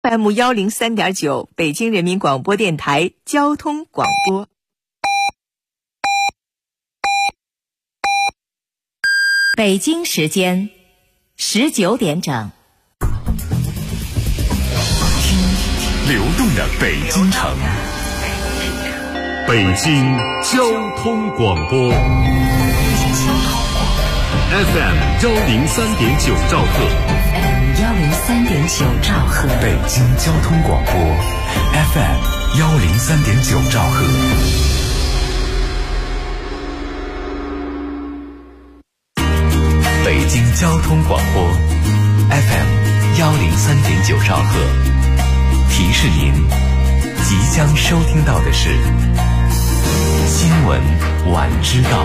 FM103.9，北京人民广播电台交通广播。北京时间19点整。 流动的北京城，北京交通广播 FM103.9兆赫 103.9兆赫， 北京交通广播 FM103.9兆赫。北京交通广播 FM103.9兆赫。提示您，即将收听到的是新闻晚知道。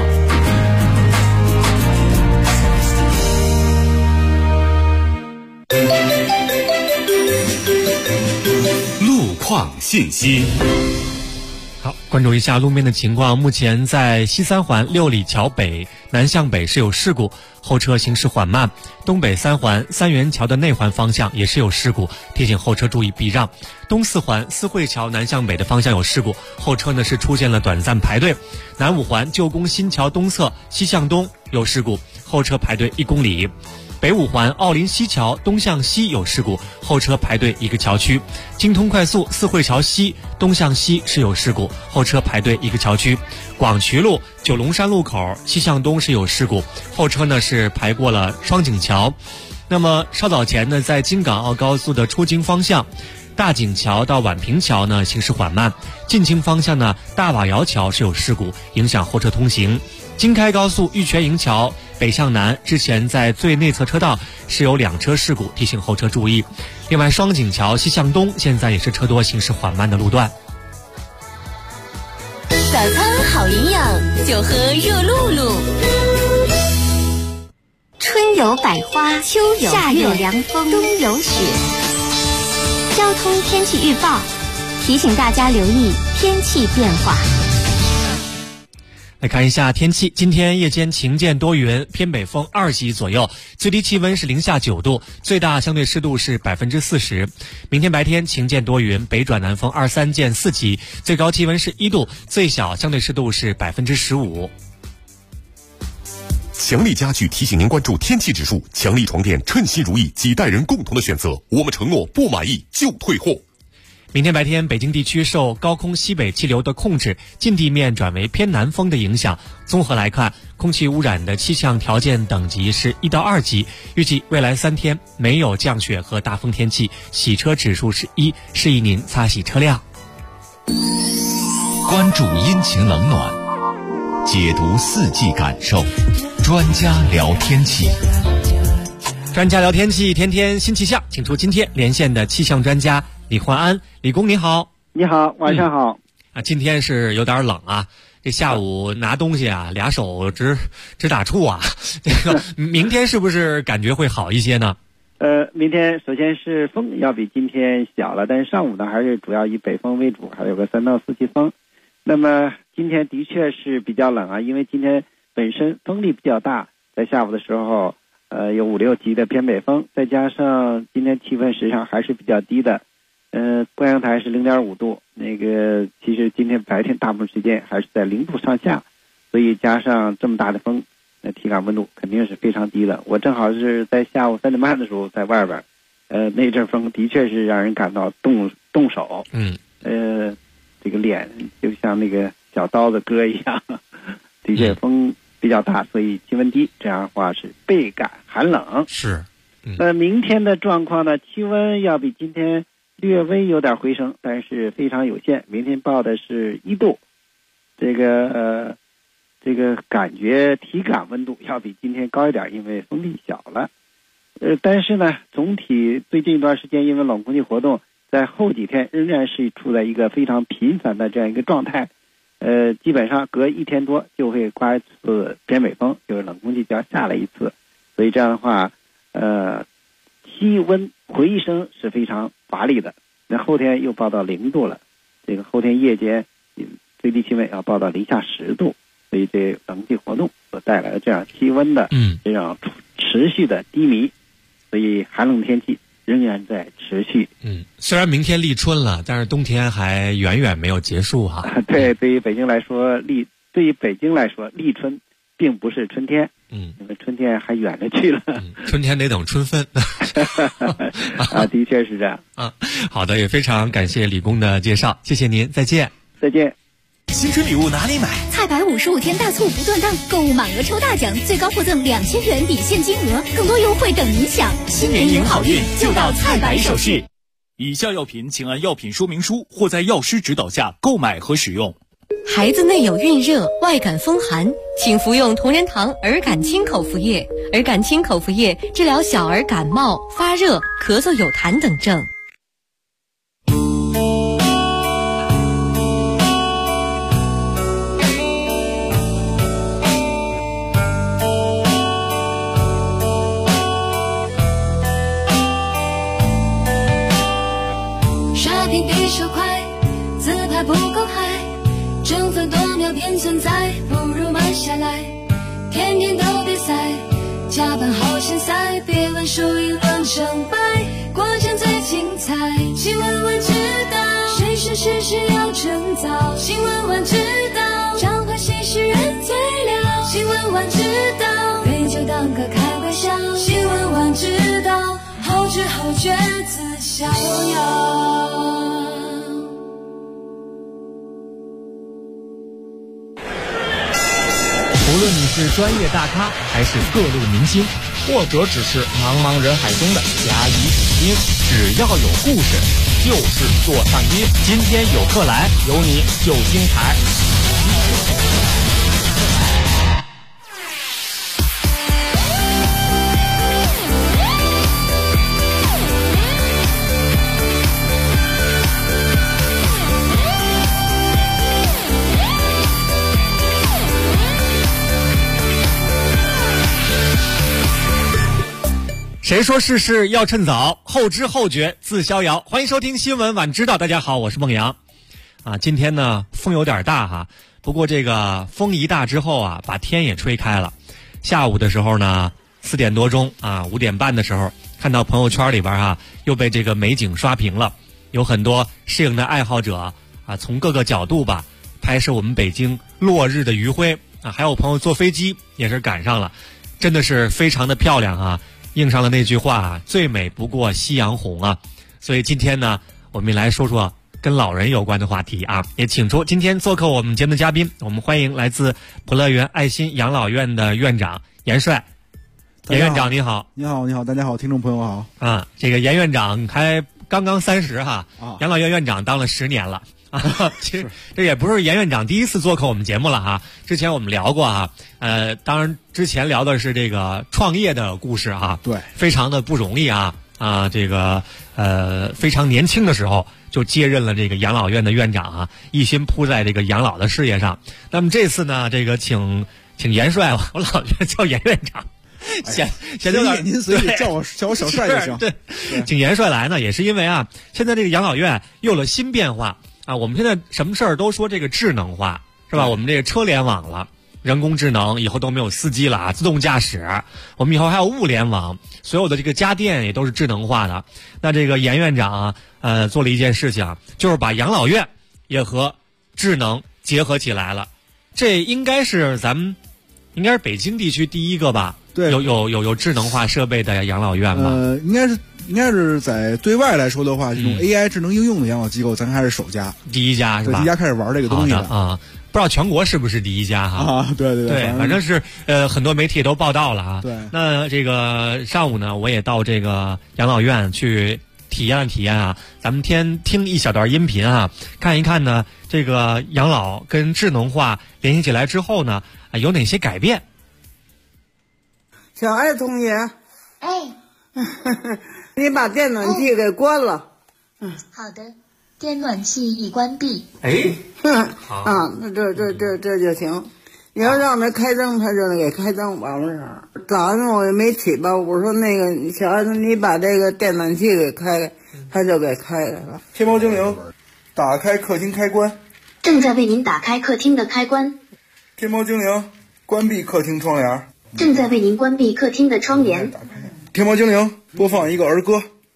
路况信息。 好，关注一下路面的情况。目前在西三环六里桥北南向北是有事故，后车行驶缓慢。东北三环三元桥的内环方向也是有事故，提醒后车注意避让。东四环四惠桥南向北的方向有事故，后车呢是出现了短暂排队。南五环旧宫新桥东侧西向东有事故，后车排队1公里。北五环奥林西桥东向西有事故，后车排队1个桥区。京通快速四惠桥西东向西是有事故，后车排队1个桥区。广渠路九龙山路口西向东是有事故，后车呢是排过了双井桥。那么稍早前呢，在京港澳高速的出京方向，大井桥到宛平桥呢行驶缓慢，进京方向呢大瓦窑桥是有事故，影响后车通行。京开高速玉泉营桥北向南之前在最内侧车道是有2车事故，提醒后车注意。另外双井桥西向东现在也是车多行驶缓慢的路段。 早餐好营养，就喝热露露。春有百花，秋有夏有凉风，冬有雪。交通天气预报提醒大家留意天气变化。 来看一下天气，今天夜间晴间多云，偏北风2级左右，最低气温是零下9度，最大相对湿度是40%。明天白天晴间多云，北转南风2-3见4级，最高气温是1度，最小相对湿度是15%。 强力家具提醒您关注天气指数，强力床垫称心如意，几代人共同的选择，我们承诺不满意就退货。 明天白天，北京地区受高空西北气流的控制，近地面转为偏南风的影响。综合来看，空气污染的气象条件等级是1到2级。预计未来3天没有降雪和大风天气，洗车指数是1，示意您擦洗车辆。 关注阴晴冷暖，解读四季感受，专家聊天气。 专家聊天气，天天新气象，请出今天连线的气象专家李焕安。李工你好。 你好，晚上好。 今天是有点冷啊，这下午拿东西啊俩手直打怵啊。这个明天是不是感觉会好一些呢？ 明天首先是风要比今天小了，但是上午呢还是主要以北风为主，还有个3到4级风。那么今天的确是比较冷啊，因为今天本身风力比较大，在下午的时候有5、6级的偏北风，再加上今天气温实际上还是比较低的，观阳台是0.5度，那个其实今天白天大部分时间还是在0度上下，所以加上这么大的风，体感温度肯定是非常低的。我正好是在下午3点半的时候在外边，那阵风的确是让人感到冻手，这个脸就像那个小刀子割一样，的确风比较大，所以气温低，这样的话是倍感寒冷。 是。 明天的状况呢，气温要比今天略微有点回升，但是非常有限。明天报的是1度，这个感觉体感温度要比今天高一点，因为风力小了。但是呢，总体最近一段时间因为冷空气活动，在后几天仍然是处在一个非常频繁的这样一个状态。基本上隔1天多就会刮一次偏北风，就是冷空气就要下来一次，所以这样的话，气温回升是非常乏力的。那后天又报到0度了，这个后天夜间最低气温要报到零下10度，所以这冷气活动所带来的这样气温的这样持续的低迷，所以寒冷天气仍然在持续。 虽然明天立春了，但是冬天还远远没有结束哈。 对，对于北京来说，立春并不是春天，因为春天还远着去了。 春天得等春分。 啊，的确是这样。 好的，也非常感谢李工的介绍，谢谢您，再见。 再见。 新春礼物哪里买？ 菜百55天大促不断档，购物满额抽大奖，最高获赠2000元抵现金额，更多优惠等您享。 新年迎好运，就到菜百首饰。以下药品请按药品说明书或在药师指导下购买和使用。 孩子内有孕热、外感风寒，请服用同仁堂儿感清口服液。儿感清口服液治疗小儿感冒、发热、咳嗽有痰等症。 刷屏比手快，自拍不够嗨，争分夺秒便存在，不如慢下来，天天都比赛，加班好现在，别问输赢论成败，过程最精彩。新闻晚知道，谁是事实要趁早。新闻晚知道，彰化新诗人最了。新闻晚知道，对就当个开玩笑。新闻晚知道，后知后觉自逍遥。 无论你是专业大咖，还是各路明星，或者只是茫茫人海中的甲乙丙丁，只要有故事，就是座上宾。今天有客来，有你就精彩。 谁说事事要趁早，后知后觉自逍遥。欢迎收听新闻晚知道，大家好，我是孟阳。今天呢风有点大哈，不过这个风一大之后啊，把天也吹开了。下午的时候呢，4点多钟5点半的时候，看到朋友圈里边又被这个美景刷屏了，有很多摄影的爱好者从各个角度吧拍摄我们北京落日的余晖还有朋友坐飞机也是赶上了，真的是非常的漂亮应上了那句话最美不过夕阳红所以今天呢，我们来说说跟老人有关的话题也请出今天做客我们节目的嘉宾，我们欢迎来自普乐园爱心养老院的院长严帅。严院长你好。 你好，大家好，听众朋友好。 这个严院长还刚刚30养老院院长当了10年了。其实这也不是严院长第一次做客我们节目了之前我们聊过当然之前聊的是这个创业的故事对， 非常的不容易这个非常年轻的时候就接任了这个养老院的院长一心扑在这个养老的事业上。那么这次呢，这个请严帅，我老觉得叫严院长。显得有点， 您随意叫我小帅就行。 对，请严帅来呢，也是因为现在这个养老院又有了新变化我们现在什么事儿都说这个智能化，是吧？我们这个车联网了，人工智能以后都没有司机了自动驾驶，我们以后还有物联网，所有的这个家电也都是智能化的。那这个严院长做了一件事情就是把养老院也和智能结合起来了。这应该是北京地区第一个吧？ 对， 有智能化设备的养老院吧？ 应该是在对外来说的话，这种 AI 智能应用的养老机构，咱还是首家， 第一家是吧？ 第一家开始玩这个东西的不知道全国是不是第一家对， 反正是很多媒体都报道了对， 那这个上午呢，我也到这个养老院去体验咱们听一小段音频看一看呢，这个养老跟智能化联系起来之后呢，有哪些改变？ 小爱同学，你把电暖气给关了。 好的，电暖气已关闭。 那这就行。你要让他开灯，他就得给开灯，完了事儿。早上我也没起吧，我说那个小孩子，你把这个电暖气给开开，他就给开开了。天猫精灵，打开客厅开关。 正在为您打开客厅的开关。 天猫精灵，关闭客厅窗帘。 正在为您关闭客厅的窗帘。 天猫精灵，播放一个儿歌。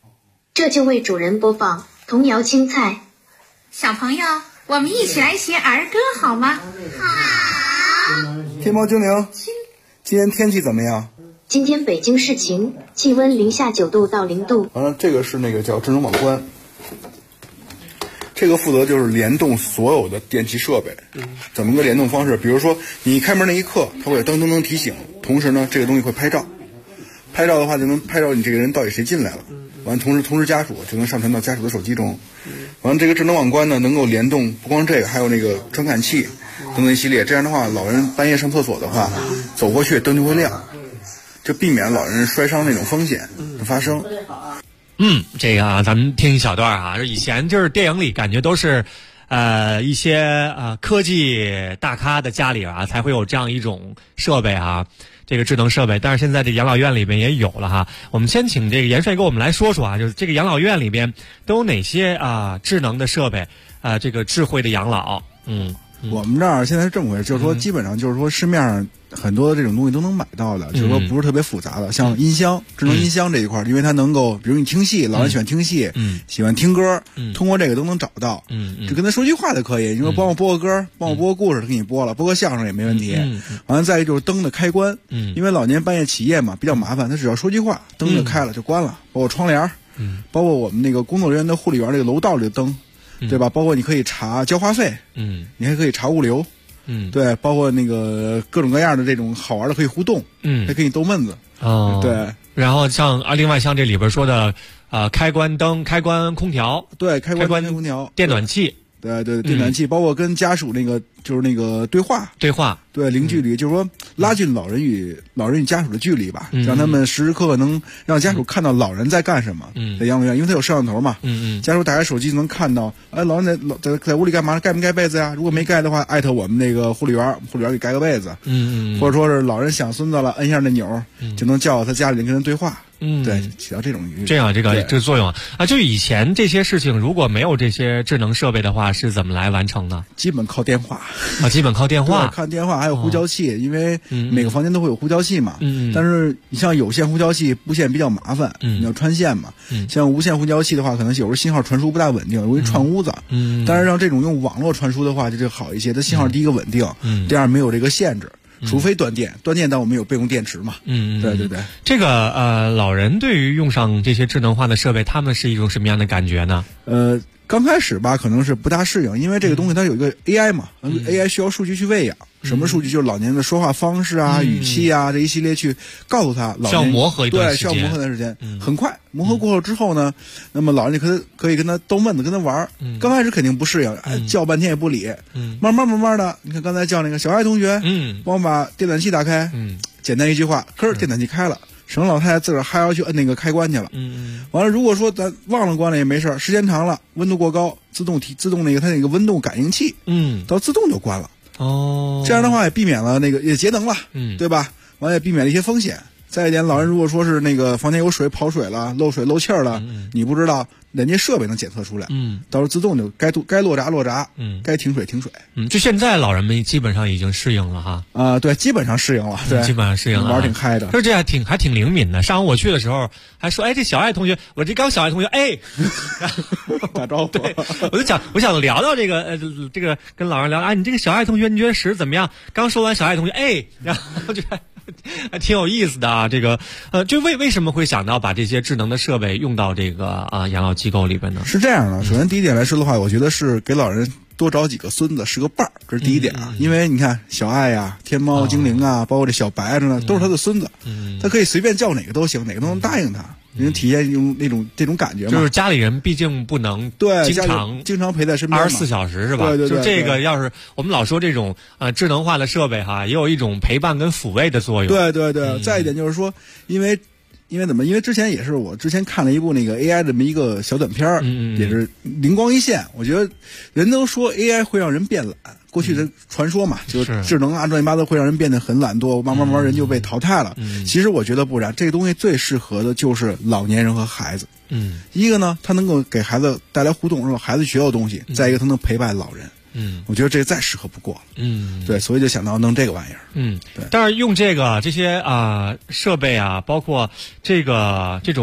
这就为主人播放童谣青菜。 小朋友，我们一起来学儿歌好吗？好。 天猫精灵，今天天气怎么样？ 今天北京是晴，气温零下9度到0度。 完了，这个是那个叫智能网关，这个负责就是联动所有的电器设备。怎么个联动方式？比如说你开门那一刻，它会有噔噔噔提醒，同时呢，这个东西会拍照，拍照的话就能拍照你这个人到底谁进来了。完了，同时家属就能上传到家属的手机中。完了，这个智能网关呢，能够联动不光这个，还有那个传感器等等一系列。这样的话，老人半夜上厕所的话，走过去灯就会亮。就避免老人摔伤那种风险的发生。 这个啊，咱们听一小段啊。以前就是电影里感觉都是，一些科技大咖的家里啊才会有这样一种设备啊，这个智能设备。但是现在这养老院里面也有了哈。我们先请这个严帅给我们来说说啊，就是这个养老院里边都有哪些智能的设备，这个智慧的养老。 我们这儿现在是这么回事，就是说基本上就是说市面上很多的这种东西都能买到的，就是说不是特别复杂的，像音箱、智能音箱这一块，因为它能够，比如你听戏，老人喜欢听戏，喜欢听歌，通过这个都能找到，就跟他说句话就可以，你说帮我播个歌，帮我播个故事，他给你播了，播个相声也没问题。完了，再一个就是灯的开关，因为老年半夜起夜嘛，比较麻烦，他只要说句话，灯就开了就关了，包括窗帘，包括我们那个工作人员的护理员这个楼道里的灯。对吧？包括你可以查交话费，你还可以查物流，对，包括那个各种各样的这种好玩的可以互动，还可以逗闷子，对。 然后另外像这里边说的，开关灯、开关空调， 对，开关空调、 电暖气， 对，电暖气，包括跟家属那个就是那个对话，对，零距离，就是说拉近老人与家属的距离吧，让他们时时刻刻能让家属看到老人在干什么。在养老院，因为他有摄像头嘛，家属打开手机就能看到，老人在屋里干嘛？盖没盖被子呀？如果没盖的话，艾特我们那个护理员给盖个被子。或者说是老人想孙子了，摁一下那钮，就能叫他家里人跟人对话。对，起到这种这个作用啊。就以前这些事情如果没有这些智能设备的话，是怎么来完成的？ 基本靠电话基本靠电话， 看电话还有呼叫器，因为每个房间都会有呼叫器嘛。但是你像有线呼叫器布线比较麻烦，你要穿线嘛。像无线呼叫器的话，可能有时候信号传输不大稳定，容易串屋子。但是像这种用网络传输的话，就好一些，它信号第一个稳定，第二没有这个限制。除非断电，但我们有备用电池嘛。对。 这个老人对于用上这些智能化的设备，他们是一种什么样的感觉呢？ 刚开始吧，可能是不大适应，因为这个东西它有一个 AI 嘛，AI 需要数据去喂养。什么数据？就是老年人的说话方式啊、语气啊这一系列去告诉他。 需要磨合一段时间。 对，需要磨合一段时间。很快磨合过后之后呢，那么老人就可以跟他逗闷子，跟他玩。刚开始肯定不适应，叫半天也不理。慢慢的，你看刚才叫那个小爱同学，帮我把电暖气打开。简单一句话，电暖气开了。省老太太自个儿还要去摁那个开关去了。完了，如果说咱忘了关了也没事，时间长了，温度过高，自动那个它那个温度感应器，到自动就关了。这样的话也避免了那个也节能了，对吧？完了也避免了一些风险。再一点，老人如果说是那个房间有水跑水了、漏水漏气儿了，你不知道，人家设备能检测出来，到时候自动就该落闸，该停水。 就现在老人们基本上已经适应了哈。 对，基本上适应了，对， 基本上适应了， 玩挺嗨的。 就这还挺灵敏的。上午我去的时候还说，这小爱同学，我这刚小爱同学， 打招呼。 对，我想聊到这个这个跟老人聊，你这个小爱同学，你觉得使怎么样？刚说完小爱同学，然后就还挺有意思的啊。这个就为什么会想到把这些智能的设备用到这个养老机构里边呢？ 是这样的，首先第一点来说的话，我觉得是给老人多找几个孙子是个伴儿，这是第一点啊。因为你看小爱呀、天猫精灵啊，包括这小白着呢，都是他的孙子，他可以随便叫哪个都行，哪个都能答应他。能体验用这种感觉嘛？ 就是家里人毕竟不能经常陪在身边 ，24小时是吧？ 对。 就这个，要是我们老说这种智能化的设备哈，也有一种陪伴跟抚慰的作用。 对。再一点就是说，因为之前也是我之前看了一部那个 AI 这么一个小短片，也是灵光一现。我觉得人都说 AI 会让人变懒。过去的传说嘛，就是智能乱七八糟会让人变得很懒惰，慢慢人就被淘汰了。其实我觉得不然，这个东西最适合的就是老年人和孩子。一个呢，它能够给孩子带来互动，让孩子学到东西；再一个，它能陪伴老人。我觉得这再适合不过了。对，所以就想到弄这个玩意儿。对。 但是用这些设备啊，包括这种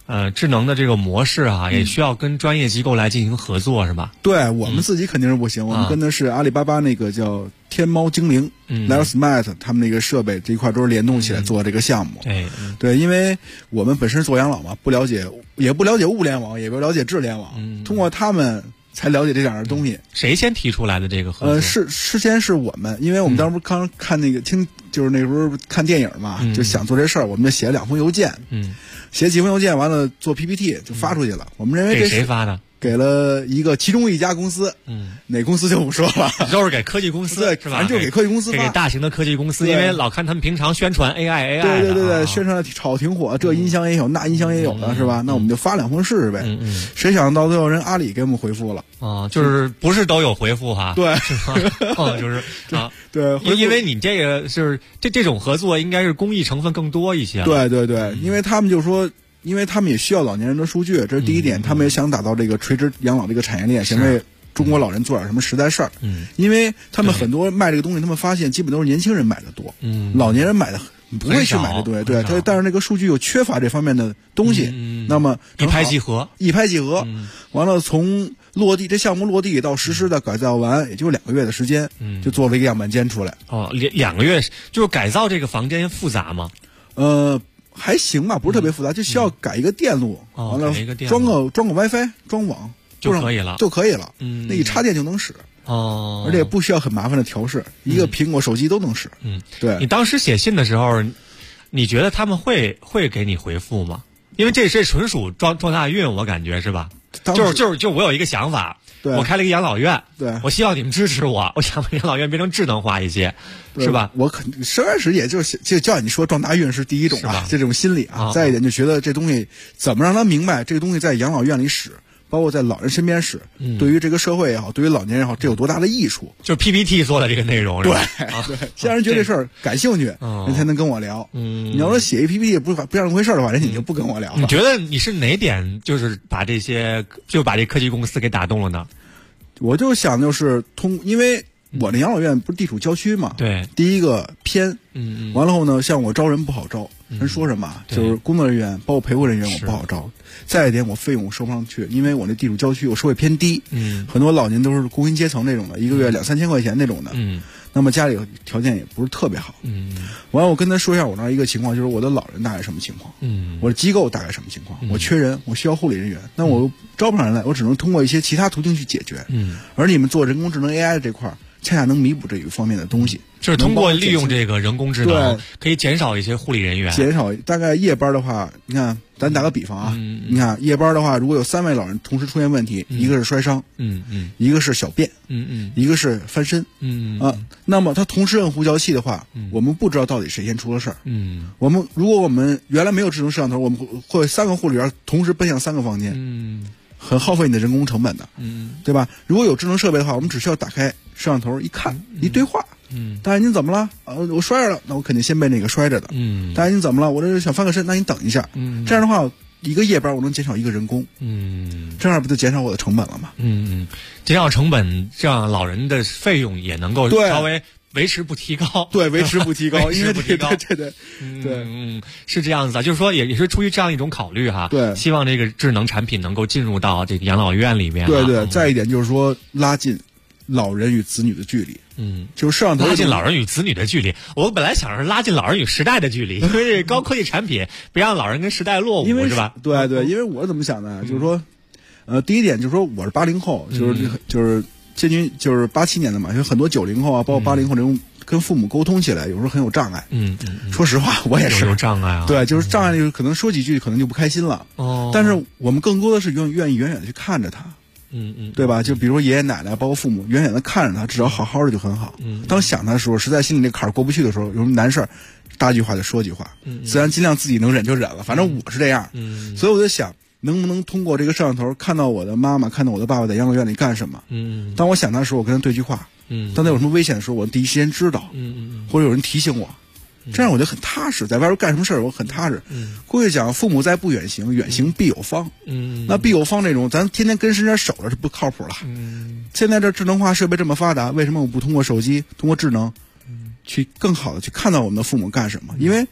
智能的这个模式啊，也需要跟专业机构来进行合作，是吧？ 对，我们自己肯定是不行，我们跟的是阿里巴巴那个叫天猫精灵，Live Smart 他们那个设备这一块都是联动起来做这个项目。对，因为我们本身做养老嘛，也不了解物联网，也不了解智联网，通过他们才了解这样的东西。 谁先提出来的这个合作？ 事先是我们，因为我们当时刚看那个就是那时候看电影嘛，就想做这事儿，我们就写了2封邮件，写几封邮件完了做 PPT 就发出去了。我们认为给谁发的？ 给了其中一家公司，哪公司就不说了， 都是给科技公司， 对， 是吧？ 反正就给科技公司发， 给大型的科技公司，因为老看他们平常宣传 AI， 对，宣传的炒挺火，这音箱也有，那音箱也有的，是吧？那我们就发2封试试呗。谁想到最后人阿里给我们回复了就是不是都有回复哈？ 对， 就是啊， 对， 因为你这个就是这种合作应该是公益成分更多一些。 对，因为他们就说。因为他们也需要老年人的数据，这是第一点。他们也想打造这个垂直养老这个产业链，想为中国老人做点什么实在事儿。因为他们很多卖这个东西，他们发现基本都是年轻人买的多，老年人买的不会去买这东西。对，但是那个数据又缺乏这方面的东西。那么一拍即合， 完了从落地这项目落地到实施的改造完，也就2个月的时间，就做了一个样板间出来。 2个月就是改造这个房间复杂吗？ 还行吧，不是特别复杂，就需要改一个电路，完了装个 WiFi， 装网就可以了， 那一插电就能使。而且不需要很麻烦的调试，一个苹果手机都能使。对。 你当时写信的时候，你觉得他们会给你回复吗？因为这纯属撞大运，我感觉是吧？就我有一个想法，我开了一个养老院，我希望你们支持我想把养老院变成智能化一些，是吧？ 我刚开始也就叫你说撞大运是第一种啊，这种心理啊。再一点就觉得这东西怎么让他明白这个东西在养老院里使，包括在老人身边使，对于这个社会也好，对于老年人也好，这有多大的益处？ 就是 PPT 做的这个内容， 对，先让人觉得这事儿感兴趣，人才能跟我聊。你要说写一 PPT 不让这回事的话，人家就不跟我聊了。 你觉得你是哪点就是把这科技公司给打动了呢？ 我就想就是因为我那养老院不是地处郊区嘛， 对， 第一个偏，完了后呢，像我招人不好招，人说什么就是工作人员包括陪护人员我不好招。再一点我费用收不上去，因为我那地处郊区，我收费偏低，很多老年都是工薪阶层那种的，一个月2-3千块钱那种的，那么家里条件也不是特别好，完了我跟他说一下我那一个情况，就是我的老人大概什么情况，我的机构大概什么情况，我缺人，我需要护理人员，那我招不上人来，我只能通过一些其他途径去解决，而你们做人工智能 AI 的这块恰恰能弥补这一方面的东西， 就是通过利用这个人工智能，可以减少一些护理人员， 减少大概夜班的话，你看咱打个比方啊，你看夜班的话，如果有3位老人同时出现问题，一个是摔伤，一个是小便，一个是翻身，那么他同时摁呼叫器的话，我们不知道到底谁先出了事儿，如果我们原来没有智能摄像头，我们会3个护理员同时奔向3个房间，很耗费你的人工成本的，对吧？如果有智能设备的话，我们只需要打开摄像头一看，一对话，大爷您怎么了？我摔着了，那我肯定先被那个摔着的。大爷您怎么了？我这想翻个身，那你等一下。这样的话，一个夜班我能减少1个人工，这样不就减少我的成本了吗？ 减少成本，这样老人的费用也能够稍微维持不提高， 对，维持不提高，因为对，是这样子的，就是说也是出于这样一种考虑哈， 对， 希望这个智能产品能够进入到这个养老院里面， 对，再一点就是说拉近老人与子女的距离，就是摄像头拉近老人与子女的距离。我本来想是拉近老人与时代的距离，因为这高科技产品别让老人跟时代落伍，是吧？ 对，因为我怎么想呢？就是说，第一点就是说我是80后，就是接近就是87年的嘛，有很多90后啊，包括80后这种跟父母沟通起来有时候很有障碍。说实话，我也是有障碍啊。 对，就是障碍，就是可能说几句可能就不开心了。但是我们更多的是愿意远远的去看着他。对吧？就比如说爷爷奶奶，包括父母，远远的看着他，只要好好的就很好。当想他的时候，实在心里那坎儿过不去的时候，有什么难事儿，搭句话就说句话，自然尽量自己能忍就忍了。反正我是这样。所以我就想，能不能通过这个摄像头看到我的妈妈，看到我的爸爸在养老院里干什么？当我想他的时候，我跟他对句话。当他有什么危险的时候，我第一时间知道。或者有人提醒我。这样我就很踏实，在外边干什么事儿我很踏实。过去讲父母在不远行，远行必有方。那必有方这种，咱天天跟身边守着是不靠谱了。现在这智能化设备这么发达，为什么我不通过手机，通过智能，去更好的去看到我们的父母干什么？因为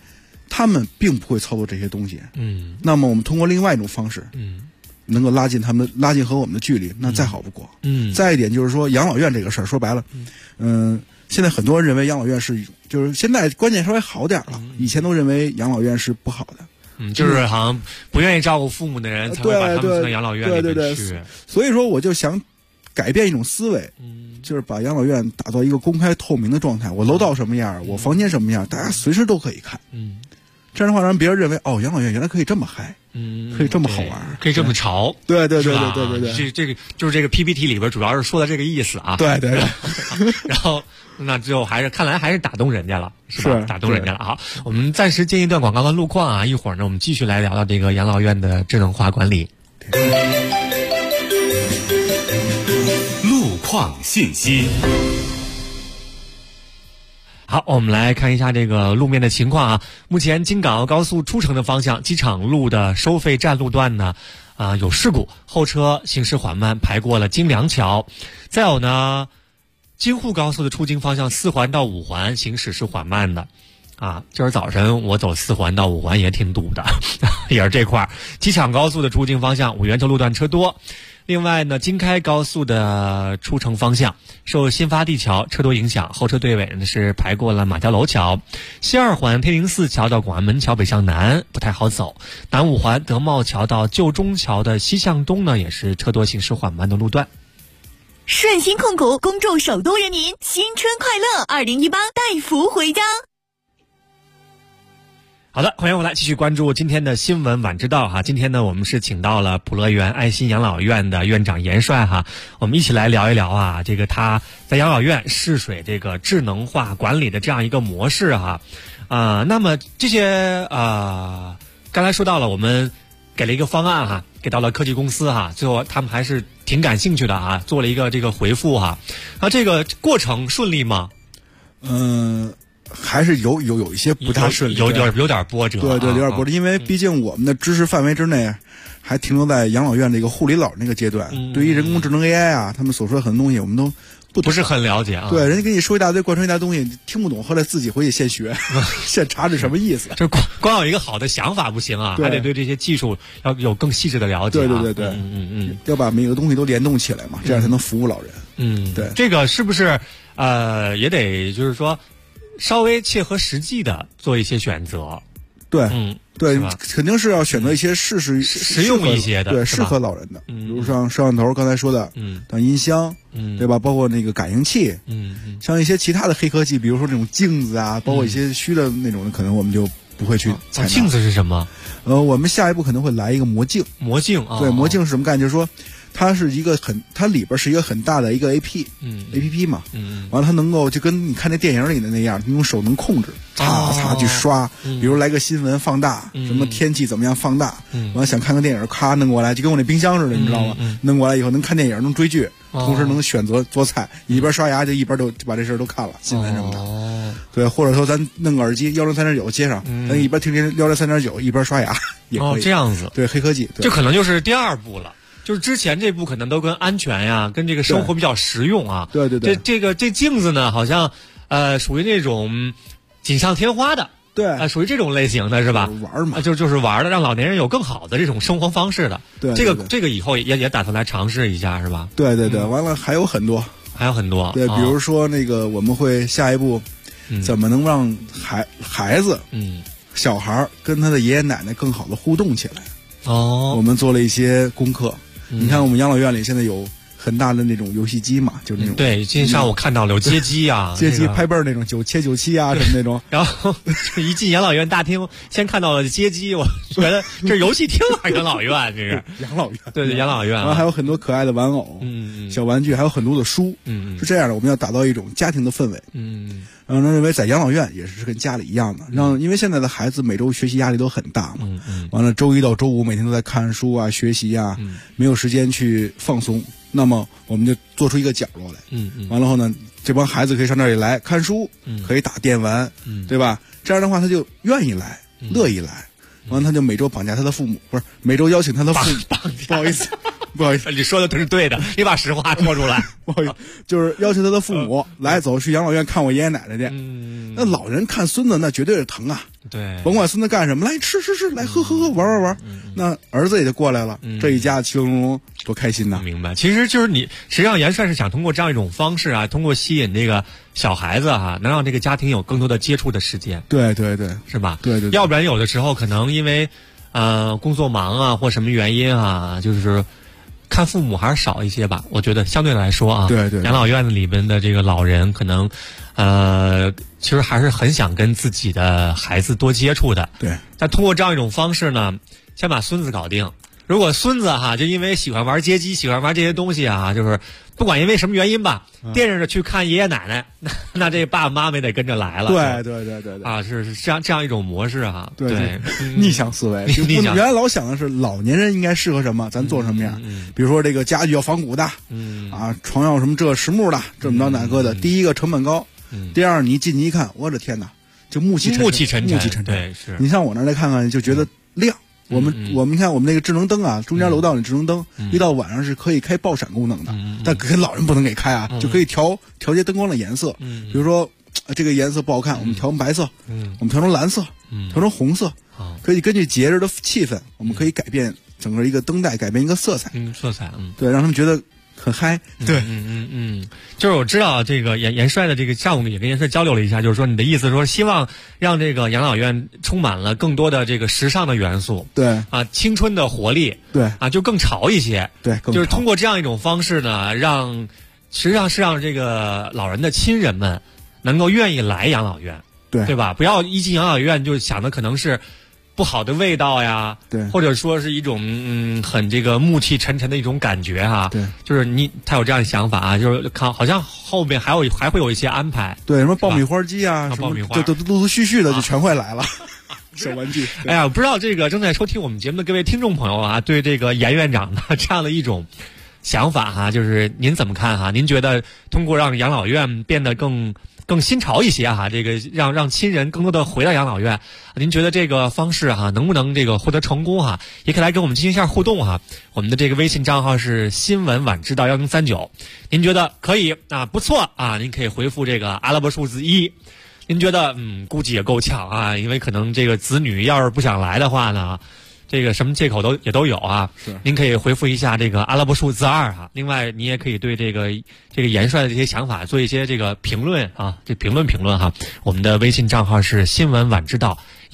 他们并不会操作这些东西。那么我们通过另外一种方式，能够拉近和我们的距离，那再好不过。再一点就是说养老院这个事儿，说白了，现在很多人认为养老院就是现在观念稍微好点了，以前都认为养老院是不好的。 就是好像不愿意照顾父母的人才会把他们送到养老院里面去。 所以说我就想改变一种思维，就是把养老院打造一个公开透明的状态。我楼道什么样，我房间什么样，大家随时都可以看。这样的话让别人认为养老院原来可以这么嗨，可以这么好玩， 可以这么潮。 对。这个就是这个 PPT 里边主要是说的这个意思啊。 对。 然后那最后看来还是打动人家了，是吧？打动人家了。好，我们暂时接一段广告的路况啊，一会儿呢我们继续来聊聊这个养老院的智能化管理。 路况信息。 好，我们来看一下这个路面的情况啊。目前京港澳高速出城的方向机场路的收费站路段呢，有事故，后车行驶缓慢，排过了京梁桥。再有呢，京沪高速的出京方向4环到5环行驶是缓慢的。今儿早晨我走4环到5环也挺堵的，也是这块儿。机场高速的出京方向五元桥路段车多。另外呢，京开高速的出城方向受新发地桥车多影响，后车队尾呢是排过了马家楼桥。西2环天宁寺桥到广安门桥北向南不太好走。南5环德茂桥到旧中桥的西向东呢也是车多行驶缓慢的路段。 顺鑫控股恭祝首都人民新春快乐，2018带福回家。 好的，欢迎我们来继续关注今天的新闻晚知道哈。今天呢，我们是请到了普乐园爱心养老院的院长严帅哈，我们一起来聊一聊这个他在养老院试水这个智能化管理的这样一个模式哈。那么这些刚才说到了，我们给了一个方案哈，给到了科技公司哈，最后他们还是挺感兴趣的做了一个这个回复哈。这个过程顺利吗？ 还是有一些不大顺利， 有点波折。 对，有点波折，因为毕竟我们的知识范围之内还停留在养老院这个护理老那个阶段。对于人工智能 AI 他们所说的很多东西我们都不是很了解啊。 对，人家给你说一大堆，贯穿一大堆东西，听不懂，后来自己回去现学，现查是什么意思。 就光有一个好的想法不行啊，还得对这些技术要有更细致的了解。 对，要把每个东西都联动起来嘛，这样才能服务老人。对， 这个是不是也得就是说稍微切合实际的做一些选择？ 对，肯定是要选择一些实用一些的， 对，适合老人的。比如像摄像头刚才说的，当音箱，对吧？包括那个感应器，像一些其他的黑科技，比如说那种镜子包括一些虚的那种的，可能我们就不会去采纳。 镜子是什么？ 我们下一步可能会来一个魔镜。对，魔镜是什么概念？就是说它是一个它里边是一个很大的一个 APP 嘛，完了它能够就跟你看那电影里的那样，你用手能控制，擦去刷，比如来个新闻放大，什么天气怎么样放大，完了想看个电影，咔弄过来，就跟我那冰箱似的，你知道吗？弄过来以后能看电影，能追剧，同时能选择做菜，一边刷牙就一边就把这事儿都看了，新闻什么的。对，或者说咱弄个耳机103.9接上，咱一边听103.9一边刷牙也可以。 这样子。 对，黑科技， 这可能就是第二步了。就是之前这部可能都跟安全呀，跟这个生活比较实用啊。 对。 这镜子呢，好像属于那种锦上添花的。 对， 属于这种类型的是吧？ 玩嘛， 就是玩的，让老年人有更好的这种生活方式的。 对， 这个以后也打算来尝试一下是吧？ 对，完了还有很多。对，比如说那个我们会下一步，怎么能让孩子小孩跟他的爷爷奶奶更好的互动起来？我们做了一些功课。你看我们养老院里现在有很大的那种游戏机嘛，就是那种对，今天上午看到了有街机啊， 街机拍背儿那种9切97啊什么那种。 然后一进养老院大厅，先看到了街机，我觉得这是游戏厅还是养老院？这是养老院， 对，养老院。 然后还有很多可爱的玩偶，小玩具，还有很多的书，是这样的。我们要打造一种家庭的氛围，让人认为在养老院也是跟家里一样的。因为现在的孩子每周学习压力都很大嘛，完了周一到周五每天都在看书啊、学习啊，没有时间去放松。那么我们就做出一个角落来，完了后呢，这帮孩子可以上这里来看书，可以打电玩，对吧？这样的话他就愿意来，乐意来。完了他就每周绑架他的父母，不是每周邀请他的父母，不好意思， 不好意思， 你说的都是对的，你把实话说出来。 不好意思，就是要求他的父母来走去养老院看我爷爷奶奶去。那老人看孙子那绝对是疼啊。 对， 甭管孙子干什么，来吃，来喝，玩。那儿子也就过来了，这一家其乐融融，多开心呐！ 明白，其实就是你，实际上严帅是想通过这样一种方式啊，通过吸引这个小孩子能让这个家庭有更多的接触的时间。 对， 是吧？ 对。 要不然有的时候可能因为工作忙啊或什么原因就是看父母还是少一些吧。我觉得相对来说对， 养老院子里边的这个老人可能其实还是很想跟自己的孩子多接触的。 对。 但通过这样一种方式呢，先把孙子搞定。如果孙子就因为喜欢玩街机，喜欢玩这些东西就是不管因为什么原因吧，惦着去看爷爷奶奶，那这爸爸妈妈也得跟着来了。 对是这样一种模式对， 逆向思维。原来老想的是老年人应该适合什么，咱做什么样。比如说这个家具要仿古的，床要什么这实木的，这么着哪个的。第一个成本高，第二你进去一看，我的天哪，就木气沉沉。 对，是你上我那儿来看看，就觉得亮。我们看我们那个智能灯中间楼道里智能灯，一到晚上是可以开爆闪功能的，但给老人不能给开就可以调节灯光的颜色。比如说这个颜色不好看，我们调成白色，我们调成蓝色，调成红色，可以根据节日的气氛，我们可以改变整个一个灯带，改变一个色彩。对，让他们觉得很嗨。 对，就是我知道这个严帅的这个上午也跟严帅交流了一下，就是说你的意思说希望让这个养老院充满了更多的这个时尚的元素， 对青春的活力， 对就更潮一些， 对， 就是通过这样一种方式呢，实际上是让这个老人的亲人们能够愿意来养老院，对吧？不要一进养老院就想的可能是不好的味道呀， 对， 或者说是一种很这个暮气沉沉的一种感觉对， 就是他有这样的想法就是看好像后面还会有一些安排， 对，什么爆米花机什么爆米花就陆陆续续的就全会来了。小玩具。 哎呀，不知道这个正在收听我们节目的各位听众朋友对这个严院长的这样的一种想法就是您怎么看您觉得通过让养老院变得更新潮一些这个让亲人更多的回到养老院，您觉得这个方式能不能这个获得成功也可以来跟我们进行一下互动我们的这个微信账号是新闻晚知道1039，您觉得可以不错您可以回复这个阿拉伯数字1。您觉得估计也够呛因为可能这个子女要是不想来的话呢，这个什么借口也都有是， 您可以回复一下这个阿拉伯数字2另外，你也可以对这个严帅的这些想法做一些这个评论这评论我们的微信账号是新闻晚知道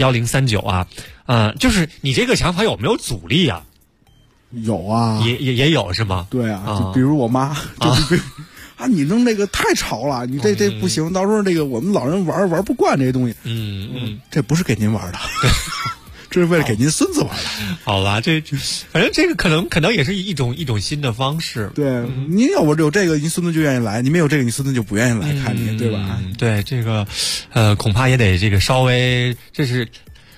1039就是你这个想法有没有阻力有也有是吗？ 对就比如我妈就是你弄那个太潮了，你这不行，到时候这个我们老人玩不惯这些东西。这不是给您玩的。这是为了给您孙子玩的。 好吧，反正这个可能也是一种新的方式。 对，您要我有这个，您孙子就愿意来；你没有这个，你孙子就不愿意来看你，对吧？ 对，这个恐怕也得这个稍微，这是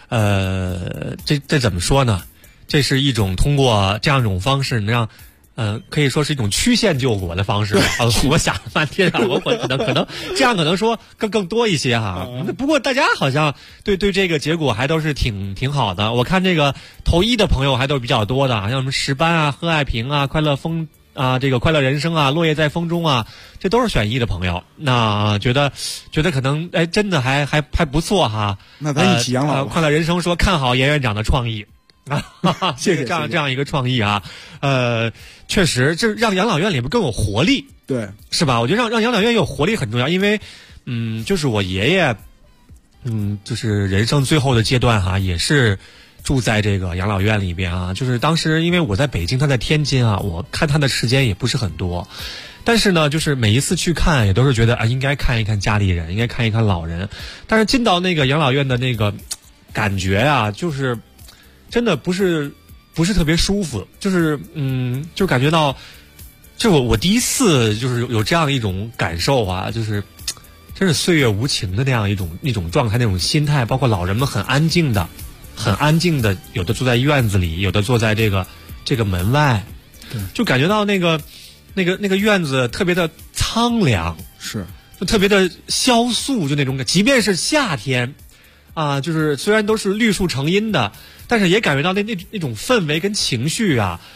这怎么说呢？这是一种通过这样一种方式能让。可以说是一种曲线救国的方式我想了半天我可能这样可能说更多一些不过大家好像对这个结果还都是挺好的。我看这个投一的朋友还都是比较多的，像什么石斑贺爱平快乐风这个快乐人生落叶在风中这都是选一的朋友。那觉得可能真的还不错那咱一起养老快乐人生说看好严院长的创意。 谢谢这样一个创意确实这让养老院里边更有活力， 对， 是吧？我觉得让养老院有活力很重要，因为就是我爷爷就是人生最后的阶段也是住在这个养老院里边就是当时因为我在北京，他在天津我看他的时间也不是很多，但是呢就是每一次去看也都是觉得应该看一看家里人，应该看一看老人，但是进到那个养老院的那个感觉就是真的不是特别舒服，就是就感觉到，就我第一次就是有这样的一种感受就是真是岁月无情的那样一种状态，那种心态，包括老人们很安静的，有的坐在院子里，有的坐在这个门外，就感觉到那个院子特别的苍凉， 是， 就特别的萧肃，就那种感，即便是夏天就是虽然都是绿树成荫的。但是也感觉到那种氛围跟情绪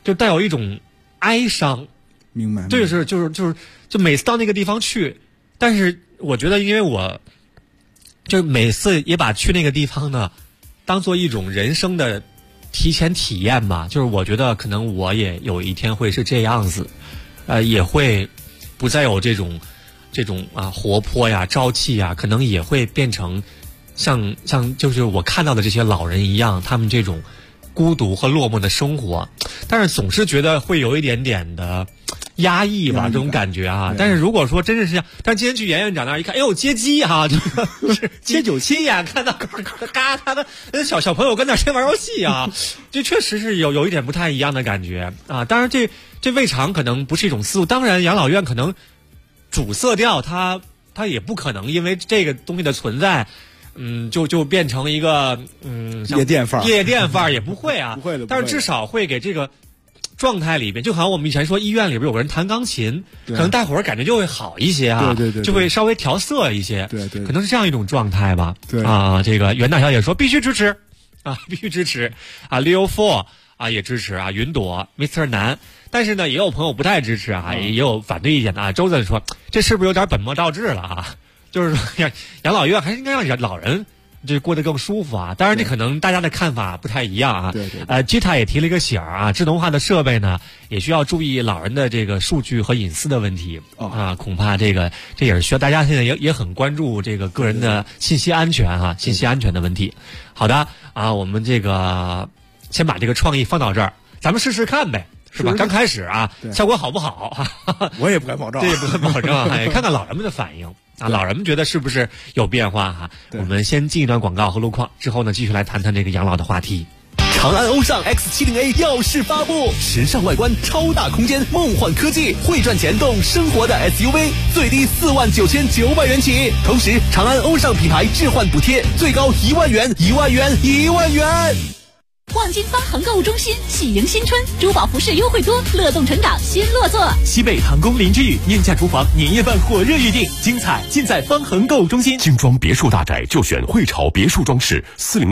就带有一种哀伤。 明白。 就每次到那个地方去，但是我觉得，因为我就每次也把去那个地方呢，当做一种人生的提前体验吧。就是我觉得可能我也有一天会是这样子，也会不再有这种活泼呀、朝气呀，可能也会变成像就是我看到的这些老人一样，他们这种孤独和落寞的生活，但是总是觉得会有一点点的压抑吧，这种感觉啊。但是如果说真是这样，但今天去严院长那儿一看，哎呦，接机啊，就是接9期呀，看到嘎的小朋友跟那先玩游戏啊，这确实是有一点不太一样的感觉啊。当然这未尝可能不是一种思路，当然养老院可能主色调它也不可能因为这个东西的存在。就变成一个夜店范儿也不会啊， 不会的。 但是至少会给这个状态里边，就好像我们以前说医院里边有个人弹钢琴，可能大伙儿感觉就会好一些啊， 对， 就会稍微调色一些， 对， 可能是这样一种状态吧。 对啊，这个袁大小姐说必须支持啊，必须支持啊 ，Leo Four 啊也支持啊，云朵 Mr. 南，但是呢也有朋友不太支持啊，也有反对意见啊。周子说这是不是有点本末倒置了啊？就是说，养老院还是应该让老人就过得更舒服啊。当然，这可能大家的看法不太一样啊。 对。 Gita 也提了一个醒儿啊，智能化的设备呢，也需要注意老人的这个数据和隐私的问题啊。恐怕这也是需要大家现在也很关注这个个人的信息安全啊，信息安全的问题。好的啊，我们这个先把这个创意放到这儿，咱们试试看呗。是吧？刚开始啊，效果好不好？ 我也不敢保证， 这也不敢保证啊。看看老人们的反应啊，老人们觉得是不是有变化哈？我们先进一段广告和路况，之后呢，继续来谈谈这个养老的话题。 长安欧尚 X70A 耀世发布，时尚外观，超大空间，梦幻科技，会赚钱动生活的 SUV， 最低49900元起。同时，长安欧尚品牌置换补贴最高1万元，1万元，1万元。 望京方恒购物中心喜迎新春，珠宝服饰优惠多，乐动成长新落座。 西北唐宫林之宇年假厨房年夜饭火热预定，精彩尽在方恒购物中心。 精装别墅大宅就选汇潮别墅装饰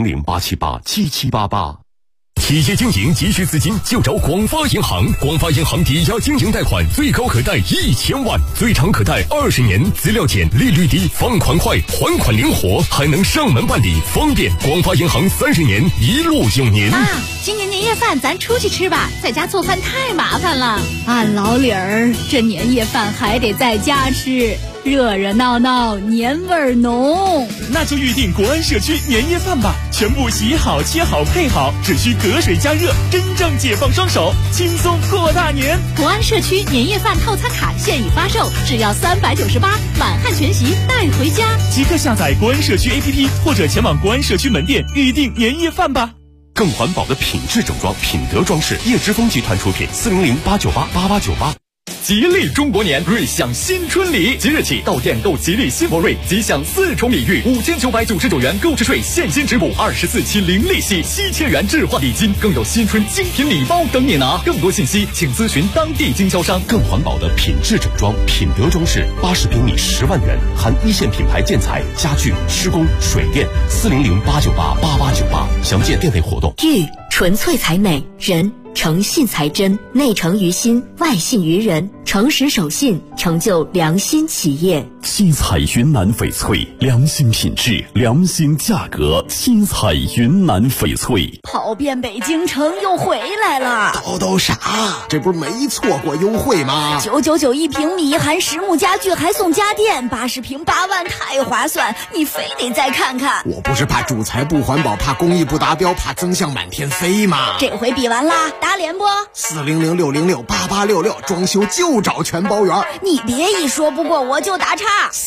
，400-878-7788。企业经营急需资金就找广发银行，广发银行抵押经营贷款最高可贷1000万，最长可贷20年，资料简，利率低，放款快，还款灵活，还能上门办理，方便。广发银行30年一路有您。 妈，今年年夜饭咱出去吃吧，在家做饭太麻烦了。按老理儿，这年夜饭还得在家吃，热热闹闹，年味儿浓。 那就预定国安社区年夜饭吧，全部洗好、切好、配好，只需隔水加热，真正解放双手，轻松过大年。 国安社区年夜饭套餐卡现已发售，只要398，满汉全席带回家。 即刻下载国安社区 APP 或者前往国安社区门店预订年夜饭吧。 更环保的品质整装，品德装饰，叶之峰集团出品，400-898-8898。 吉利中国年，瑞享新春礼，即日起到店购吉利新博瑞，即享4重礼遇，5999元购置税现金直补，24期零利息，7000元置换礼金，更有新春精品礼包等你拿。更多信息请咨询当地经销商。 更环保的品质整装，品德装饰，80平米10万元，含一线品牌建材、家具、施工、水电，400-898-8898。详见店内活动。 玉纯粹才美，人诚信才真，内诚于心，外信于人，诚实守信，成就良心企业。 七彩云南翡翠，良心品质，良心价格。七彩云南翡翠， 跑遍北京城又回来了。 都傻，这不是没错过优惠吗 ？999一平米，含实木家具还送家电，80平8万，太划算！你非得再看看。 我不是怕主材不环保，怕工艺不达标，怕增项满天飞吗？ 这回比完啦，打脸不？400-606-8866，装修就找全包圆。你别一说不过我就打岔。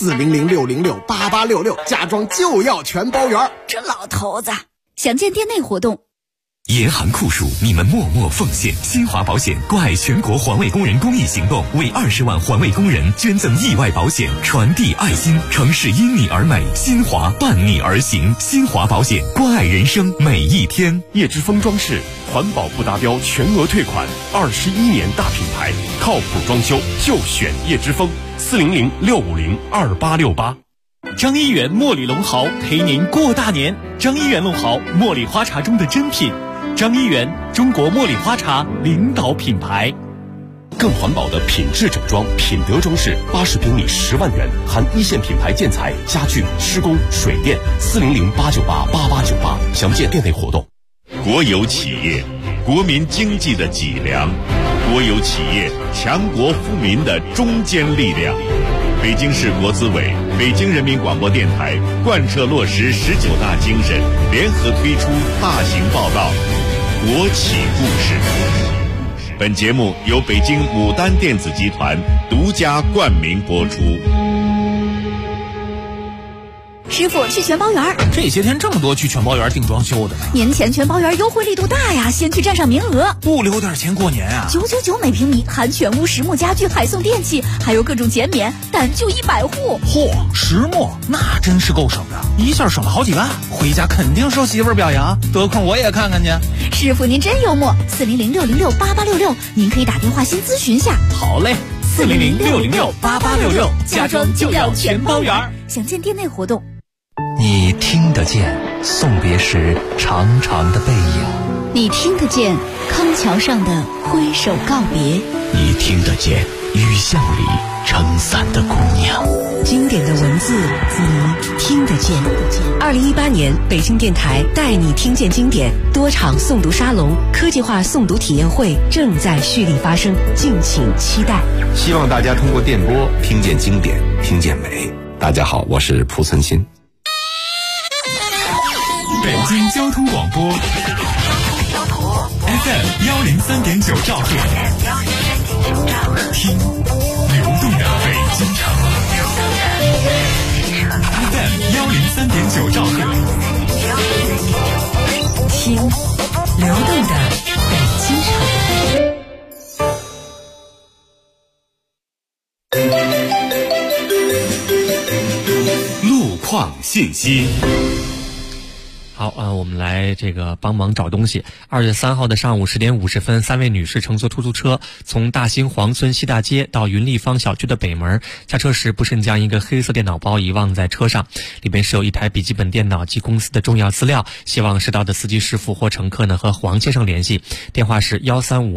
400-606-8866，家装就要全包圆。 这老头子，详见店内活动。 严寒酷暑，你们默默奉献。新华保险关爱全国环卫工人公益行动，为20万环卫工人捐赠意外保险，传递爱心。城市因你而美，新华伴你而行。新华保险，关爱人生每一天。叶之峰装饰，环保不达标全额退款，21年大品牌，靠谱装修就选叶之峰。400-650-2868。 张一元茉莉龙毫陪您过大年。张一元龙毫，茉莉花茶中的珍品， 张一元，中国茉莉花茶领导品牌。 更环保的品质整装，品德装饰，80平米10万元，含一线品牌建材、家具、施工、水电。400-898-8898，详见店内活动。 国有企业，国民经济的脊梁；国有企业，强国富民的中坚力量。北京市国资委、北京人民广播电台贯彻落实19大精神，联合推出大型报道《国企故事》。本节目由北京牡丹电子集团独家冠名播出。 师傅，去全包园。 这些天这么多去全包园订装修的呢。 年前全包园优惠力度大呀，先去占上名额。 不留点钱过年啊 ？999每平米，含全屋实木家具，还送电器，还有各种减免，但就100户。 嚯，实木那真是够省的，一下省了好几万，回家肯定受媳妇儿表扬。得空我也看看去。 师傅您真幽默，400-606-8866，您可以打电话先咨询下。 好嘞，400-606-8866，家装就要全包园。 详见店内活动。 你听得见送别时长长的背影， 你听得见康桥上的挥手告别， 你听得见雨巷里撑伞的姑娘。 经典的文字你听得见。2018年北京电台带你听见经典多场诵读沙龙、科技化诵读体验会正在蓄力发生，敬请期待。 希望大家通过电波听见经典，听见美。大家好，我是蒲存昕。 北京交通广播 FM 103.9兆赫，听流动的北京城。FM 103.9兆赫， 听流动的北京城。路况信息。 好我们来这个帮忙找东西。2月3号的上午10点50分，3位女士乘坐出租车从大兴黄村西大街到云立方小区的北门，下车时不慎将一个黑色电脑包遗忘在车上，里边是有一台笔记本电脑及公司的重要资料。希望识到的司机师傅或乘客呢和黄先生联系，电话是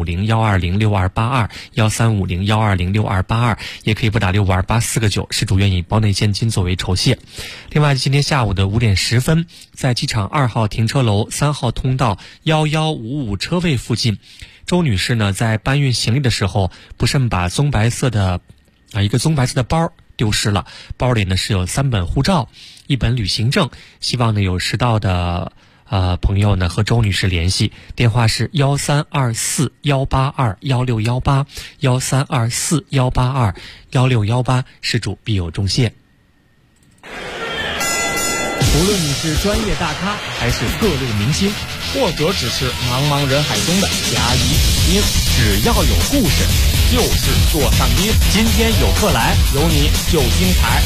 1350-120-6282，1350-120-6282，也可以拨打6528-4个9，事主愿以包内现金作为酬谢。另外，今天下午的5点10分，在机场2号停车楼3号通道1155车位附近，周女士呢在搬运行李的时候，不慎把一个棕白色的包丢失了，包里呢是有3本护照、1本旅行证，希望呢有识到的朋友呢和周女士联系，电话是1324-182-1618，1324-182-1618，事主必有重谢。 无论你是专业大咖还是各路明星，或者只是茫茫人海中的甲乙丙丁，只要有故事就是座上宾。今天有客来，有你就精彩。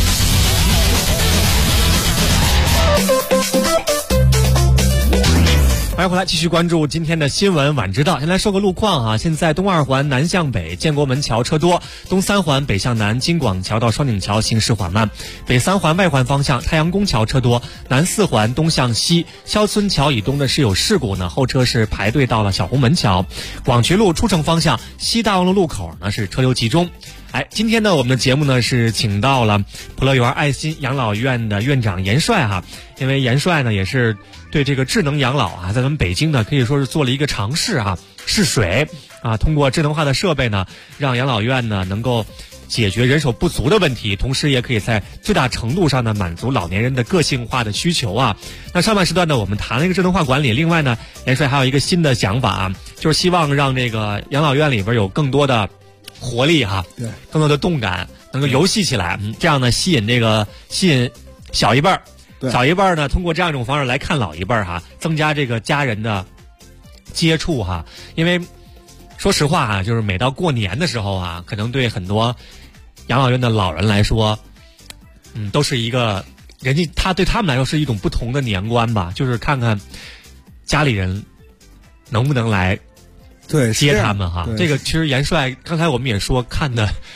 欢迎回来，继续关注今天的新闻晚知道。先来说个路况现在东2环南向北建国门桥车多，东3环北向南金广桥到双井桥行驶缓慢，北3环外环方向太阳宫桥车多，南4环东向西肖村桥以东的是有事故呢，后车是排队到了小红门桥。广渠路出城方向西大望路路口呢是车流集中。今天呢我们的节目呢是请到了普乐园爱心养老院的院长严帅因为严帅呢也是对这个智能养老在咱们北京呢可以说是做了一个尝试试水通过智能化的设备呢，让养老院呢能够解决人手不足的问题，同时也可以在最大程度上呢满足老年人的个性化的需求那上半时段呢我们谈了一个智能化管理，另外呢严帅还有一个新的想法就是希望让这个养老院里边有更多的活力对， 更多的动感，能够游戏起来，这样呢吸引小一辈儿，小一辈儿呢通过这样一种方式来看老一辈儿增加这个家人的接触因为说实话就是每到过年的时候可能对很多养老院的老人来说，都是一个他对他们来说是一种不同的年关吧，就是看看家里人能不能来接他们这个其实严帅刚才我们也说看的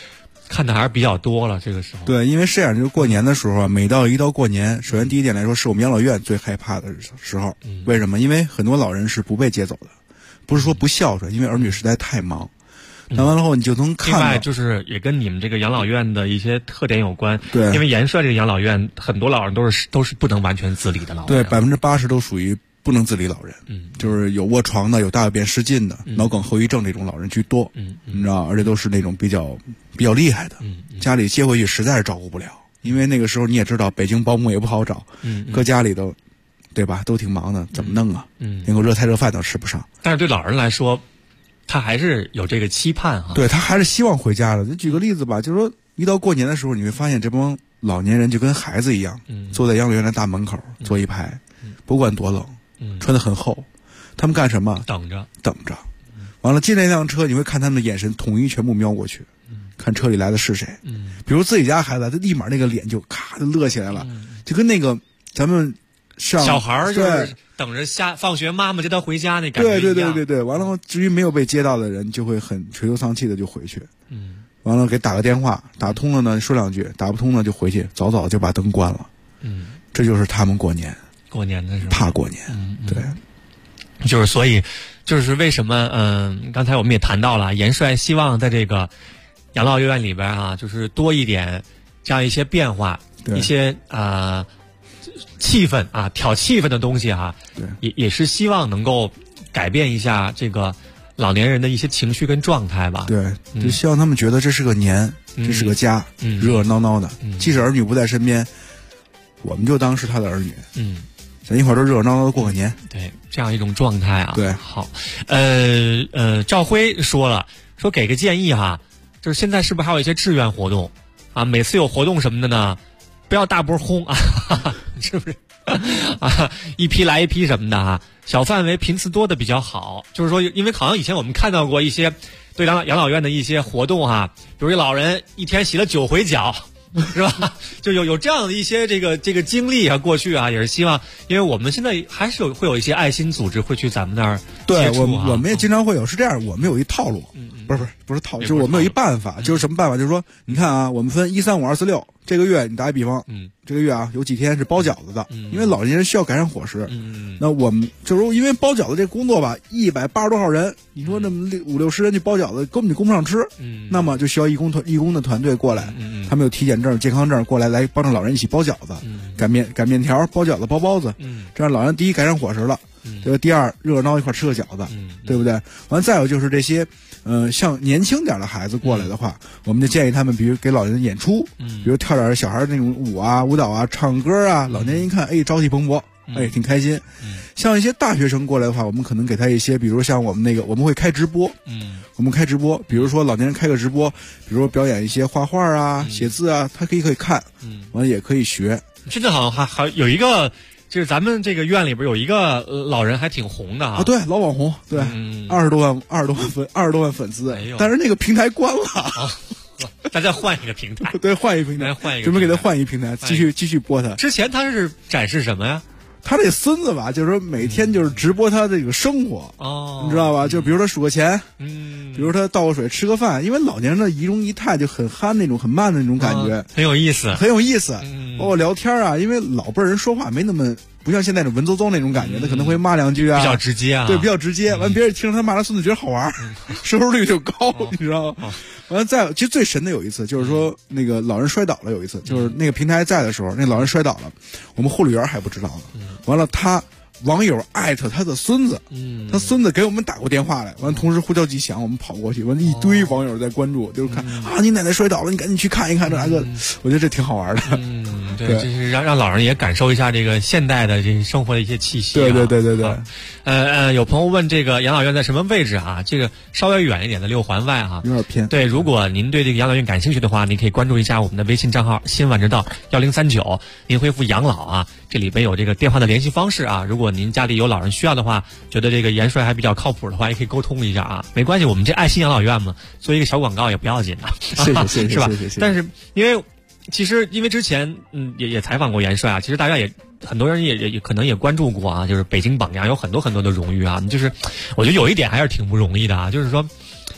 看的还是比较多了。这个时候， 对，因为这样，就是过年的时候啊，一到过年，首先第一点来说，是我们养老院最害怕的时候。为什么？因为很多老人是不被接走的，不是说不孝顺，因为儿女实在太忙。那完了后，你就能看到。 另外，就是也跟你们这个养老院的一些特点有关。 对， 因为延帅这个养老院，很多老人都是不能完全自理的老人。 对，80%都属于不能自理老人。就是有卧床的，有大小便失禁的，脑梗后遗症这种老人居多。你知道，而且都是那种比较厉害的。家里接回去实在是照顾不了，因为那个时候你也知道，北京保姆也不好找。搁家里头，对吧？都挺忙的，怎么弄啊？连口热菜热饭都吃不上。 但是对老人来说，他还是有这个期盼啊。 对，他还是希望回家的。就举个例子吧，就是说一到过年的时候，你会发现这帮老年人就跟孩子一样，坐在养老院的大门口，坐一排，不管多冷，穿得很厚，他们干什么？ 等着。 完了进那辆车，你会看他们的眼神统一全部瞄过去，看车里来的是谁。比如自己家孩子，他立马那个脸就咔就乐起来了，就跟那个咱们小孩就是等着放学妈妈接他回家那感觉一样。 对，完了后至于没有被接到的人就会很垂头丧气的就回去。完了给打个电话，打通了呢说两句，打不通呢就回去，早早就把灯关了。这就是他们过年的时候怕过年。对， 就是所以就是为什么刚才我们也谈到了，延帅希望在这个养老院里边啊，就是多一点这样一些变化，一些气氛啊，挑气氛的东西啊，也是希望能够改变一下这个老年人的一些情绪跟状态吧。 对，就希望他们觉得这是个年，这是个家，热热闹闹的。即使儿女不在身边，我们就当是他的儿女。咱一会儿都热热闹闹的过个年。 对，这样一种状态啊。 对， 好，赵辉说给个建议哈，就是现在是不是还有一些志愿活动啊？每次有活动什么的呢，不要大波轰啊，是不是？啊，一批来一批什么的啊，小范围频次多的比较好。就是说，因为好像以前我们看到过一些对养老院的一些活动哈，比如老人一天洗了9回脚。是吧？就有这样的一些这个经历啊，过去啊，也是希望，因为我们现在还是会有一些爱心组织会去咱们那儿接触啊。 我们也经常会有，是这样，我们有一套路，不是套路，就是我们有一办法，就是什么办法？就是说，你看啊，我们分1、3、5、2、4、6，这个月你打个比方，这个月啊有几天是包饺子的，因为老年人需要改善伙食。那我们就是因为包饺子这工作吧，180多号人，你说那么50、60人去包饺子，根本就供不上吃。那么就需要义工的团队过来，他们有体检证、健康证过来帮着老人一起包饺子，擀面条、包饺子、包包子，这样老人第一改善伙食了，这个第二热热闹一块吃个饺子，对不对？完再有就是这些。像年轻点的孩子过来的话，我们就建议他们，比如给老人演出，比如跳点小孩那种舞蹈啊，唱歌啊，老年人一看，朝气蓬勃，挺开心。像一些大学生过来的话，我们可能给他一些，比如像我们会开直播，我们开直播，比如说老年人开个直播，比如说表演一些画画啊、写字啊，他可以看，完了也可以学。 现在好像还有一个。就是咱们这个院里边有一个老人还挺红的啊， 对，老网红，对，20多万粉丝，但是那个平台关了， 咱再换一个平台， 对，换一个平台，准备给他换一平台，继续播他。 之前他是展示什么呀？ 他这孙子吧，就是说每天就是直播他这个生活，你知道吧？就比如他数个钱，比如他倒个水、吃个饭，因为老年人的仪容仪态就很憨那种、很慢的那种感觉， 很有意思， 包括聊天啊，因为老辈人说话没那么不像现在的文绉绉那种感觉，他可能会骂两句啊， 比较直接啊， 对，比较直接。完别人听着他骂他孙子觉得好玩，收视率就高，你知道吗？完了其实最神的有一次，就是说那个老人摔倒了，有一次就是那个平台在的时候，那老人摔倒了，我们护理员还不知道呢。完了网友艾特他的孙子，他孙子给我们打过电话来，完同时呼叫机响，我们跑过去，完一堆网友在关注，就是看啊，你奶奶摔倒了，你赶紧去看一看这个，我觉得这挺好玩的。 对，就是让老人也感受一下这个现代的这生活的一些气息。 对。 有朋友问这个养老院在什么位置啊？这个稍微远一点的6环外啊， 有点偏。 对，如果您对这个养老院感兴趣的话，您可以关注一下我们的微信账号“新晚知道1039”，您回复养老啊，这里边有这个电话的联系方式啊。如果您家里有老人需要的话，觉得这个延帅还比较靠谱的话，也可以沟通一下啊。没关系，我们这爱心养老院嘛，做一个小广告也不要紧的。 谢谢， 是吧？ 谢谢。 但是因为之前也采访过延帅啊，其实大家也很多人也可能也关注过啊，就是北京榜样有很多的荣誉啊，就是我觉得有一点还是挺不容易的啊，就是说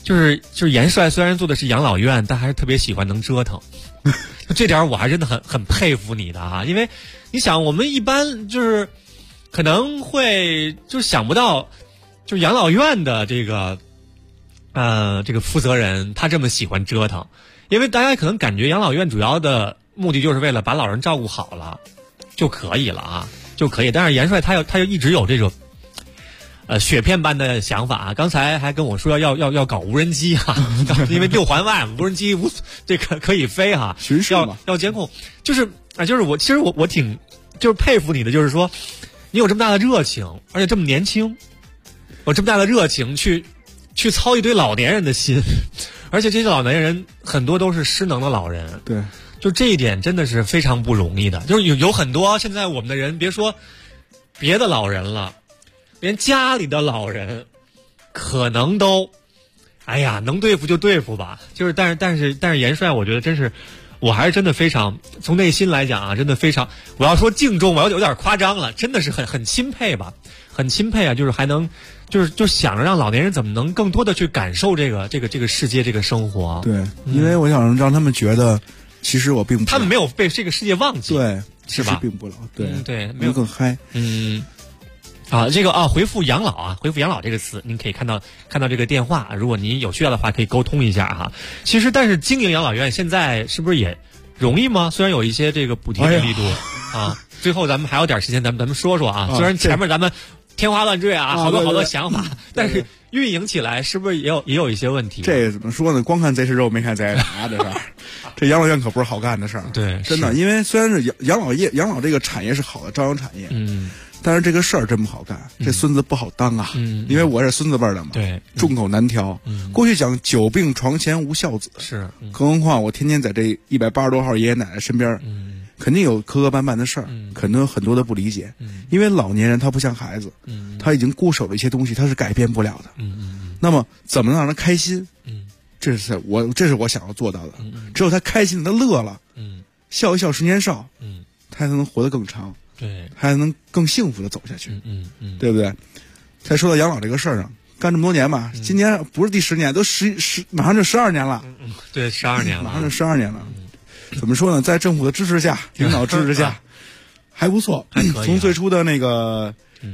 就是严帅虽然做的是养老院，但还是特别喜欢能折腾。这点我还真的很佩服你的啊，因为你想我们一般就是可能会就想不到，就养老院的这个负责人他这么喜欢折腾，因为大家可能感觉养老院主要的目的就是为了把老人照顾好了就可以了啊，就可以。但是严帅他又一直有这种雪片般的想法啊，刚才还跟我说要搞无人机哈，因为6环外无人机这个可以飞哈， 巡视嘛， 要监控，就是我其实我挺就是佩服你的，就是说你有这么大的热情，而且这么年轻，有这么大的热情去操一堆老年人的心，而且这些老年人很多都是失能的老人， 对， 就这一点真的是非常不容易的，就是有很多现在我们的人，别说别的老人了。连家里的老人可能都哎呀能对付就对付吧，就是但是严帅我觉得真是我还是真的非常从内心来讲啊，真的非常，我要说敬重我有点夸张了，真的是很钦佩吧，很钦佩啊，就是还能就想着让老年人怎么能更多的去感受这个世界这个生活。 对，因为我想让他们觉得其实我并不他们没有被这个世界忘记， 对， 是吧？ 并不老，对对，没有更嗨。 这个回复养老回复养老这个词，您可以看到这个电话，如果您有需要的话可以沟通一下哈。其实但是经营养老院现在是不是也容易吗？虽然有一些这个补贴的力度啊，最后咱们还有点时间，咱们说说啊。虽然前面咱们天花乱坠啊，好多想法，但是运营起来是不是也有一些问题？ 这怎么说呢？光看贼吃肉，没看贼挨打，这事儿。这养老院可不是好干的事儿。 对， 真的，因为虽然是养老这个产业是好的朝阳产业，但是这个事儿真不好干，这孙子不好当啊。因为我是孙子辈的嘛， 对， 众口难调。过去讲久病床前无孝子， 是， 更何况我天天在这180多号爷爷奶奶身边，肯定有磕磕绊绊的事儿，肯定有很多的不理解。因为老年人他不像孩子，他已经固守了一些东西，他是改变不了的。那么怎么能让他开心？这是我想要做到的。只有他开心，他乐了，笑一笑10年少，他才能活得更长。 对， 还能更幸福的走下去，对不对？再说到养老这个事儿上，干这么多年吧，今年不是第10年，都马上就12年了。 对，12年了， 马上就12年了。怎么说呢？在政府的支持下，领导支持下，还不错。从最初的那个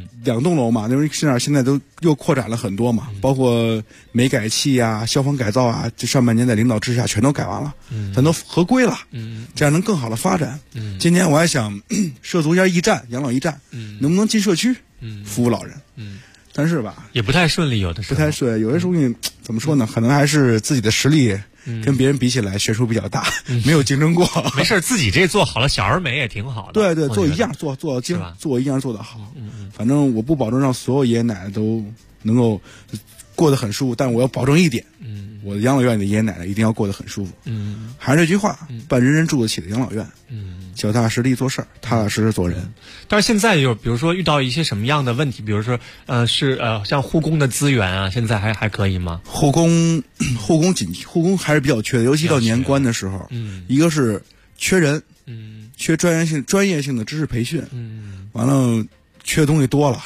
2栋楼嘛，因为现在都又扩展了很多嘛，包括煤改气啊、消防改造啊，这上半年在领导支持下全都改完了，咱都合规了，这样能更好的发展。今年我还想涉足一下养老驿站，能不能进社区服务老人？但是吧， 也不太顺利，有的时候不太顺，有些东西怎么说呢？可能还是自己的实力跟别人比起来悬殊比较大，没有竞争过。 没事，自己这做好了，小而美也挺好的。 对对，做一样做一样做得好。反正我不保证让所有爷爷奶奶都能够过得很舒服，但我要保证一点，我的养老院里的爷爷奶奶一定要过得很舒服。还是这句话，办人人住得起的养老院。脚踏实地做事儿，踏踏实实做人。 但是现在就比如说遇到一些什么样的问题，比如说像护工的资源啊，现在还可以吗？ 护工还是比较缺的，尤其到年关的时候。一个是缺人，缺专业性的知识培训，完了缺东西多了，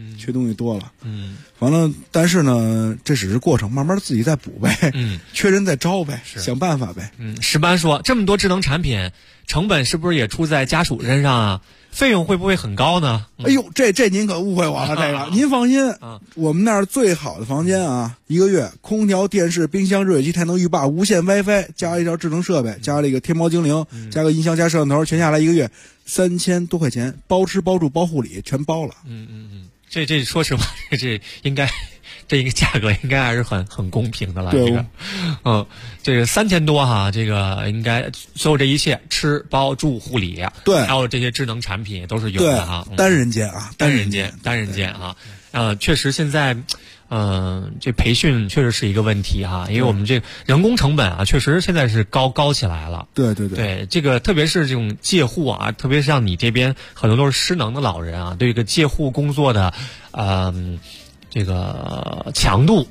完了，但是呢，这只是过程，慢慢自己再补呗，缺人再招呗，想办法呗。 石班说，这么多智能产品，成本是不是也出在家属身上啊？费用会不会很高呢？ 哎呦，这您可误会我了，这个您放心，我们那儿最好的房间啊，1个月空调、电视、冰箱、热水器、太能浴霸、无线 WiFi， 加一条智能设备，加这个天猫精灵，加个音箱、加摄像头，全下来1个月3000多块钱，包吃包住包护理，全包了。 这说实话，这个价格应该还是很公平的了。 对， 这个3000多哈，这个应该所有这一切吃包住护理， 对， 还有这些智能产品都是有的哈。 单人间啊， 单人间啊，确实现在。这培训确实是一个问题哈，因为我们这人工成本啊，确实现在是高起来了。 对， 这个特别是这种介护啊，特别是像你这边很多都是失能的老人啊，对这个介护工作的这个强度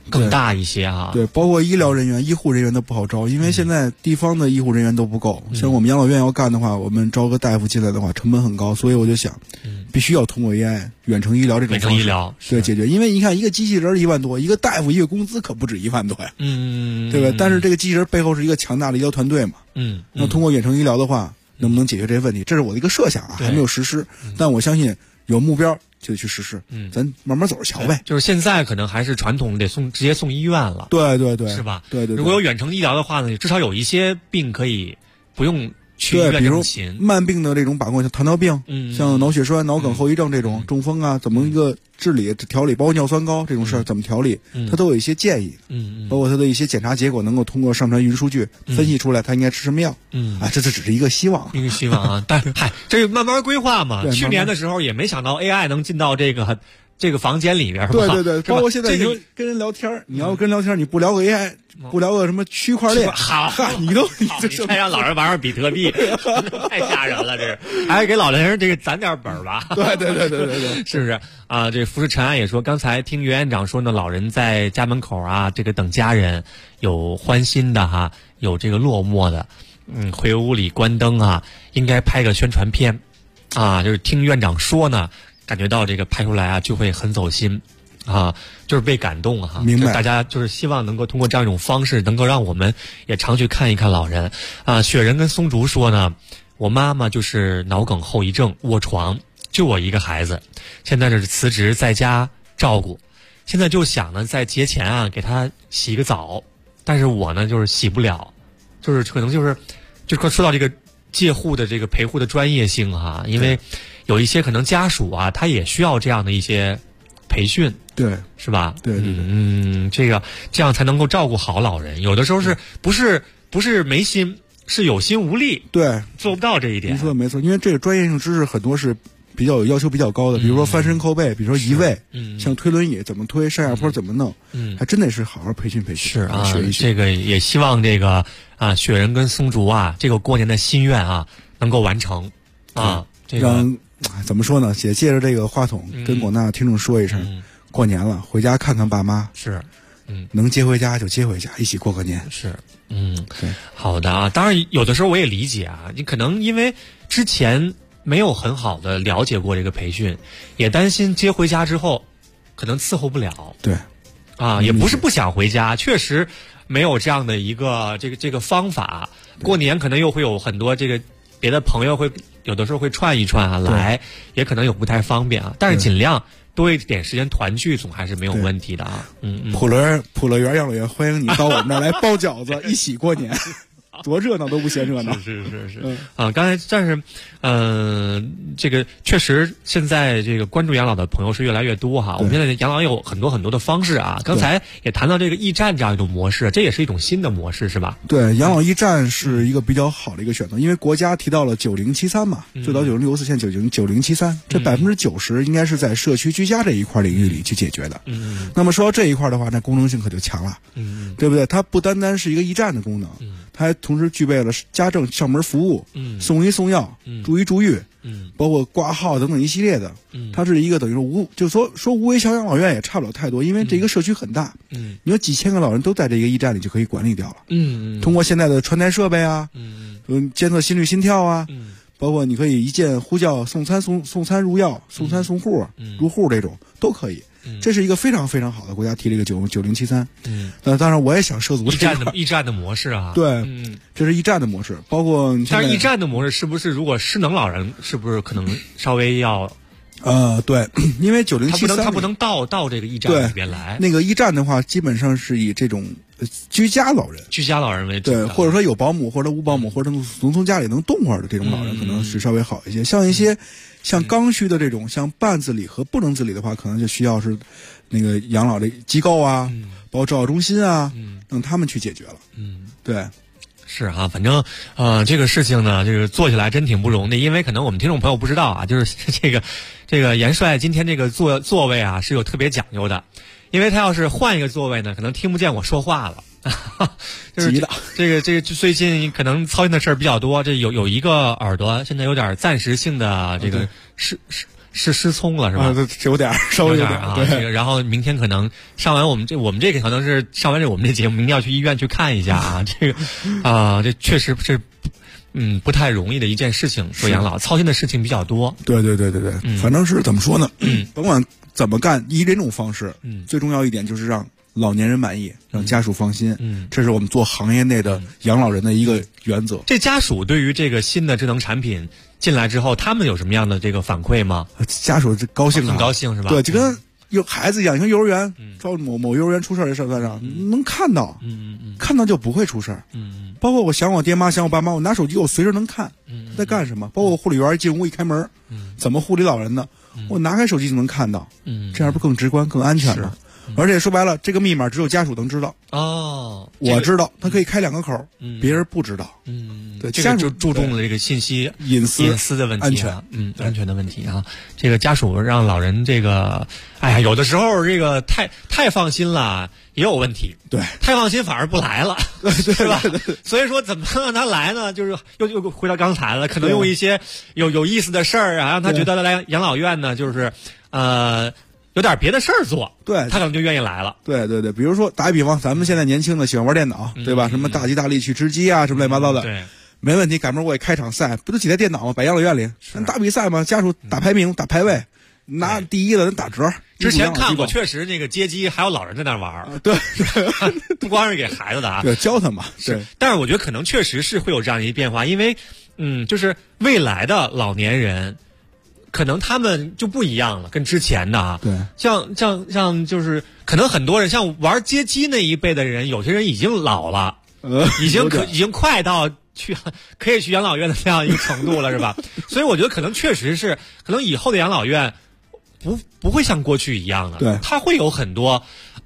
更大一些啊。 对，包括医疗人员、医护人员都不好招，因为现在地方的医护人员都不够。像我们养老院要干的话，我们招个大夫进来的话，成本很高，所以我就想，必须要通过 AI 远程医疗这种方式， 远程医疗对解决。因为你看，一个机器人1万多，一个大夫一个工资可不止1万多呀，对吧？但是这个机器人背后是一个强大的医疗团队嘛，那通过远程医疗的话，能不能解决这些问题？这是我的一个设想啊，还没有实施，但我相信有目标就得去实施，咱慢慢走着瞧呗。 就是现在可能还是传统得直接送医院了， 对对对， 是吧？ 对对。 如果有远程医疗的话呢，至少有一些病可以不用去医院比如勤。 慢病的这种把控，像糖尿病，像脑血栓、脑梗后遗症这种中风啊，怎么一个治理、调理，包括尿酸高这种事儿怎么调理，它都有一些建议，包括它的一些检查结果能够通过上传云数据分析出来，它应该吃什么药，这只是一个希望， 一个希望啊。但这慢慢规划嘛。去年的时候也没想到 AI 能进到这个房间里边，是吧？ 对对对，包括现在你跟人聊天，你要跟人聊天，你不聊个 AI，不聊个什么区块链，你还让老人玩比特币，太吓人了，这是还给老年人这个攒点本吧？ 对对对对对对， 是不是啊？这浮世尘埃也说，刚才听袁院长说呢，老人在家门口啊，这个等家人，有欢欣的哈，有这个落寞的，回屋里关灯啊，应该拍个宣传片啊，就是听院长说呢。感觉到这个拍出来啊，就会很走心，啊，就是被感动哈。 明白。 大家就是希望能够通过这样一种方式，能够让我们也常去看一看老人。啊，雪人跟松竹说呢，我妈妈就是脑梗后遗症，卧床，就我一个孩子，现在是辞职在家照顾，现在就想呢，在节前啊给她洗个澡，但是我呢就是洗不了，就是可能就是说到这个介护的这个陪护的专业性哈，因为。有一些可能家属啊，他也需要这样的一些培训， 对， 是吧？ 对对对， 这样才能够照顾好老人。有的时候不是没心，是有心无力， 对， 做不到这一点。 你说的没错，因为这个专业性知识很多是比较有要求比较高的，比如说翻身扣背，比如说移位，像推轮椅怎么推，上下坡怎么弄，还真得是好好培训培训。 是啊，这个也希望这个啊雪人跟松竹啊，这个过年的心愿啊能够完成啊，这个。 怎么说呢？也借着这个话筒跟广大听众说一声，过年了，回家看看爸妈， 是， 能接回家就接回家，一起过个年。 是，对，好的啊。当然，有的时候我也理解啊，你可能因为之前没有很好的了解过这个培训，也担心接回家之后可能伺候不了。 对， 啊，也不是不想回家，确实没有这样的一个这个方法。过年可能又会有很多这个别的朋友会。有的时候会串一串啊，来也可能有不太方便啊，但是尽量多一点时间团聚，总还是没有问题的啊。 普乐园养老院欢迎你到我们这儿来包饺子，一起过年。多热闹都不嫌热闹， 是啊！刚才但是，这个确实现在这个关注养老的朋友是越来越多哈。我们现在养老有很多的方式啊。刚才也谈到这个驿站这样一种模式，这也是一种新的模式，是吧？ 对，养老驿站是一个比较好的一个选择，因为国家提到了9073嘛，最早9064，现在9073，这90%应该是在社区居家这一块领域里去解决的。那么说到这一块的话，那功能性可就强了，对不对？它不单单是一个驿站的功能，它还同时具备了家政上门服务，送医送药，助医助育，包括挂号等等一系列的，它是一个等于说无围桥养老院也差不了太多，因为这个社区很大，你有几千个老人都在这个驿站里就可以管理掉了，通过现在的传台设备啊，监测心率心跳啊，包括你可以一键呼叫送餐入药，送餐送户入户这种都可以。这是一个非常非常好的国家提了一个9073，当然我也想涉足驿站的模式啊， 对，这是驿站的模式，包括但是驿站的模式是不是如果失能老人是不是可能稍微要对，因为9073 他不能到这个驿站里边来， 那个驿站的话基本上是以这种居家老人为主， 对，或者说有保姆或者无保姆或者农村家里能动会儿的这种老人可能是稍微好一些，像一些像刚需的这种像半自理和不能自理的话，可能就需要是那个养老的机构啊，包括照料中心啊，让他们去解决了。对， 是啊，反正这个事情呢，这个做起来真挺不容易，因为可能我们听众朋友不知道啊，就是这个严帅今天这个座位啊是有特别讲究的，因为他要是换一个座位呢，可能听不见我说话了。就是这个最近可能操心的事儿比较多，这有一个耳朵现在有点暂时性的这个失聪了是吧？ 有点稍微有点啊。这个，然后明天可能上完我们这个可能是上完我们这节目，明天要去医院去看一下啊。这个这确实是不太容易的一件事情。说养老操心的事情比较多。 对，反正是怎么说呢？甭管怎么干，以这种方式，最重要一点就是让老年人满意，让家属放心。这是我们做行业内的养老人的一个原则。 这家属对于这个新的智能产品进来之后，他们有什么样的这个反馈吗？ 家属高兴， 很高兴是吧？ 对，就跟有孩子一样，你看幼儿园，到某幼儿园出事儿，这事儿上能看到，看到就不会出事儿。包括我想我爹妈，想我爸妈，我拿手机我随时能看在干什么。包括我护理员进屋一开门，怎么护理老人的，我拿开手机就能看到。这样不更直观、更安全吗？而且说白了，这个密码只有家属能知道。我知道，他可以开2个口，别人不知道。对， 家属就注重了这个信息隐私的问题，安全的问题啊。这个家属让老人这个，有的时候这个太放心了也有问题。 对， 太放心反而不来了，对吧？所以说怎么让他来呢？就是又回到刚才了，可能用一些有意思的事儿啊，让他觉得来养老院呢，就是有点别的事儿做， 对， 他可能就愿意来了。 对，比如说打一比方，咱们现在年轻的喜欢玩电脑，对吧？什么大吉大利去吃鸡啊，什么乱七八糟的， 对， 没问题。赶明儿我也开场赛，不就几台电脑吗？摆养老院里，打比赛嘛，家属打排名、打排位，拿第一的人打折。 之前看过，确实那个街机还有老人在那玩， 对， 不光是给孩子的啊， 对，教他嘛。 是，但是我觉得可能确实是会有这样一些变化，因为就是未来的老年人。可能他们就不一样了，跟之前的啊， 对， 像就是可能很多人像玩街机那一辈的人，有些人已经老了，已经快到可以去养老院的这样一个程度了，是吧？所以我觉得可能确实是，可能以后的养老院不会像过去一样的， 对， 它会有很多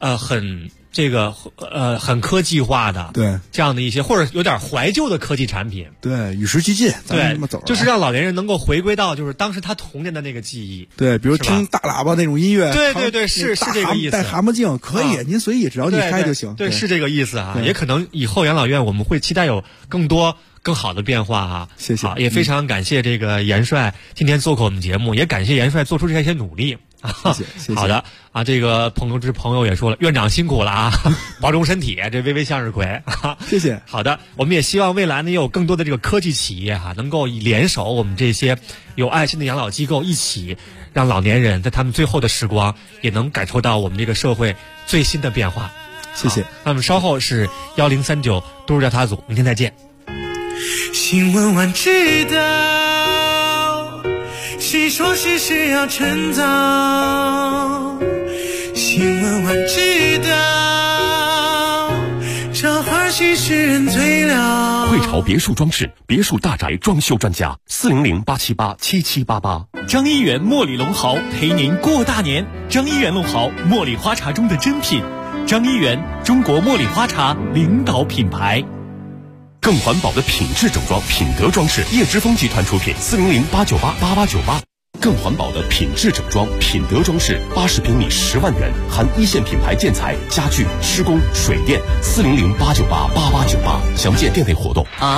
很科技化的， 对， 这样的一些或者有点怀旧的科技产品， 对，与时俱进，咱这么走， 就是让老年人能够回归到就是当时他童年的那个记忆， 对，比如听大喇叭那种音乐， 对，是这个意思， 带蛤蟆镜可以，您随意，只要你开就行， 对，是这个意思啊。也可能以后养老院我们会期待有更好的变化啊！ 谢谢， 也非常感谢这个严帅今天做客我们节目，也感谢严帅做出这些努力。 谢谢。 好的啊，这个朋友也说了，院长辛苦了啊，保重身体，这微微向日葵。 谢谢。 好的，我们也希望未来呢，也有更多的这个科技企业能够联手我们这些有爱心的养老机构，一起让老年人在他们最后的时光也能感受到我们这个社会最新的变化。 谢谢。 那么稍后是1039都市调查组，明天再见。 新闻晚知道，细说时事要趁早。新闻晚知道，小孩心事人最了。 汇潮别墅装饰，别墅大宅装修专家，400-878-7788。 张一元茉莉龙豪陪您过大年。张一元龙豪，茉莉花茶中的珍品。张一元，中国茉莉花茶领导品牌。 更环保的品质整装，品德装饰，叶之峰集团出品，400-898-8898。更环保的品质整装，品德装饰，80平米10万元，含一线品牌建材、家具、施工、水电，400-898-8898。详见店内活动。 五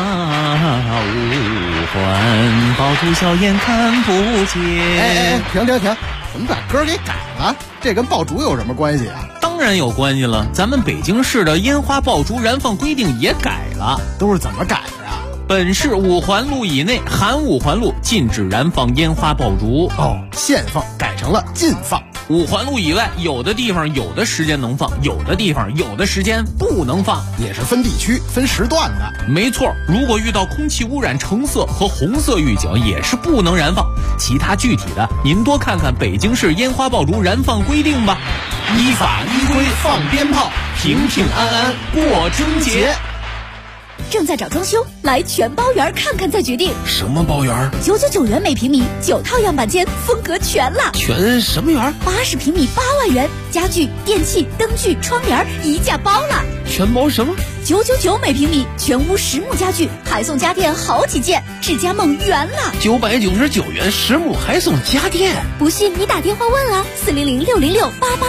环爆竹硝烟看不见。 停！怎么把歌给改了？这跟爆竹有什么关系啊？ 当然有关系了，咱们北京市的烟花爆竹燃放规定也改了。 都是怎么改的呀？ 本市5环路以内含5环路禁止燃放烟花爆竹。 限放改成了禁放。 5环路以外，有的地方有的时间能放，有的地方有的时间不能放， 也是分地区分时段的。 没错，如果遇到空气污染橙色和红色预警，也是不能燃放。其他具体的，您多看看北京市烟花爆竹燃放规定吧。 依法依规放鞭炮，平平安安过春节。 正在找装修，来全包园看看再决定。 什么包园 ？999元每平米，9套样板间，风格全了。 全什么园 ？80平米8万元，家具、电器、灯具、窗帘一价包了。 全包什么 ？999每平米，全屋实木家具，还送家电好几件，智家梦圆了。 999元实木还送家电， 不信你打电话问啊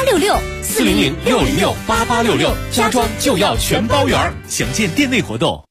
，400-606-8866，400-606-8866， 家装就要全包园。详见店内活动。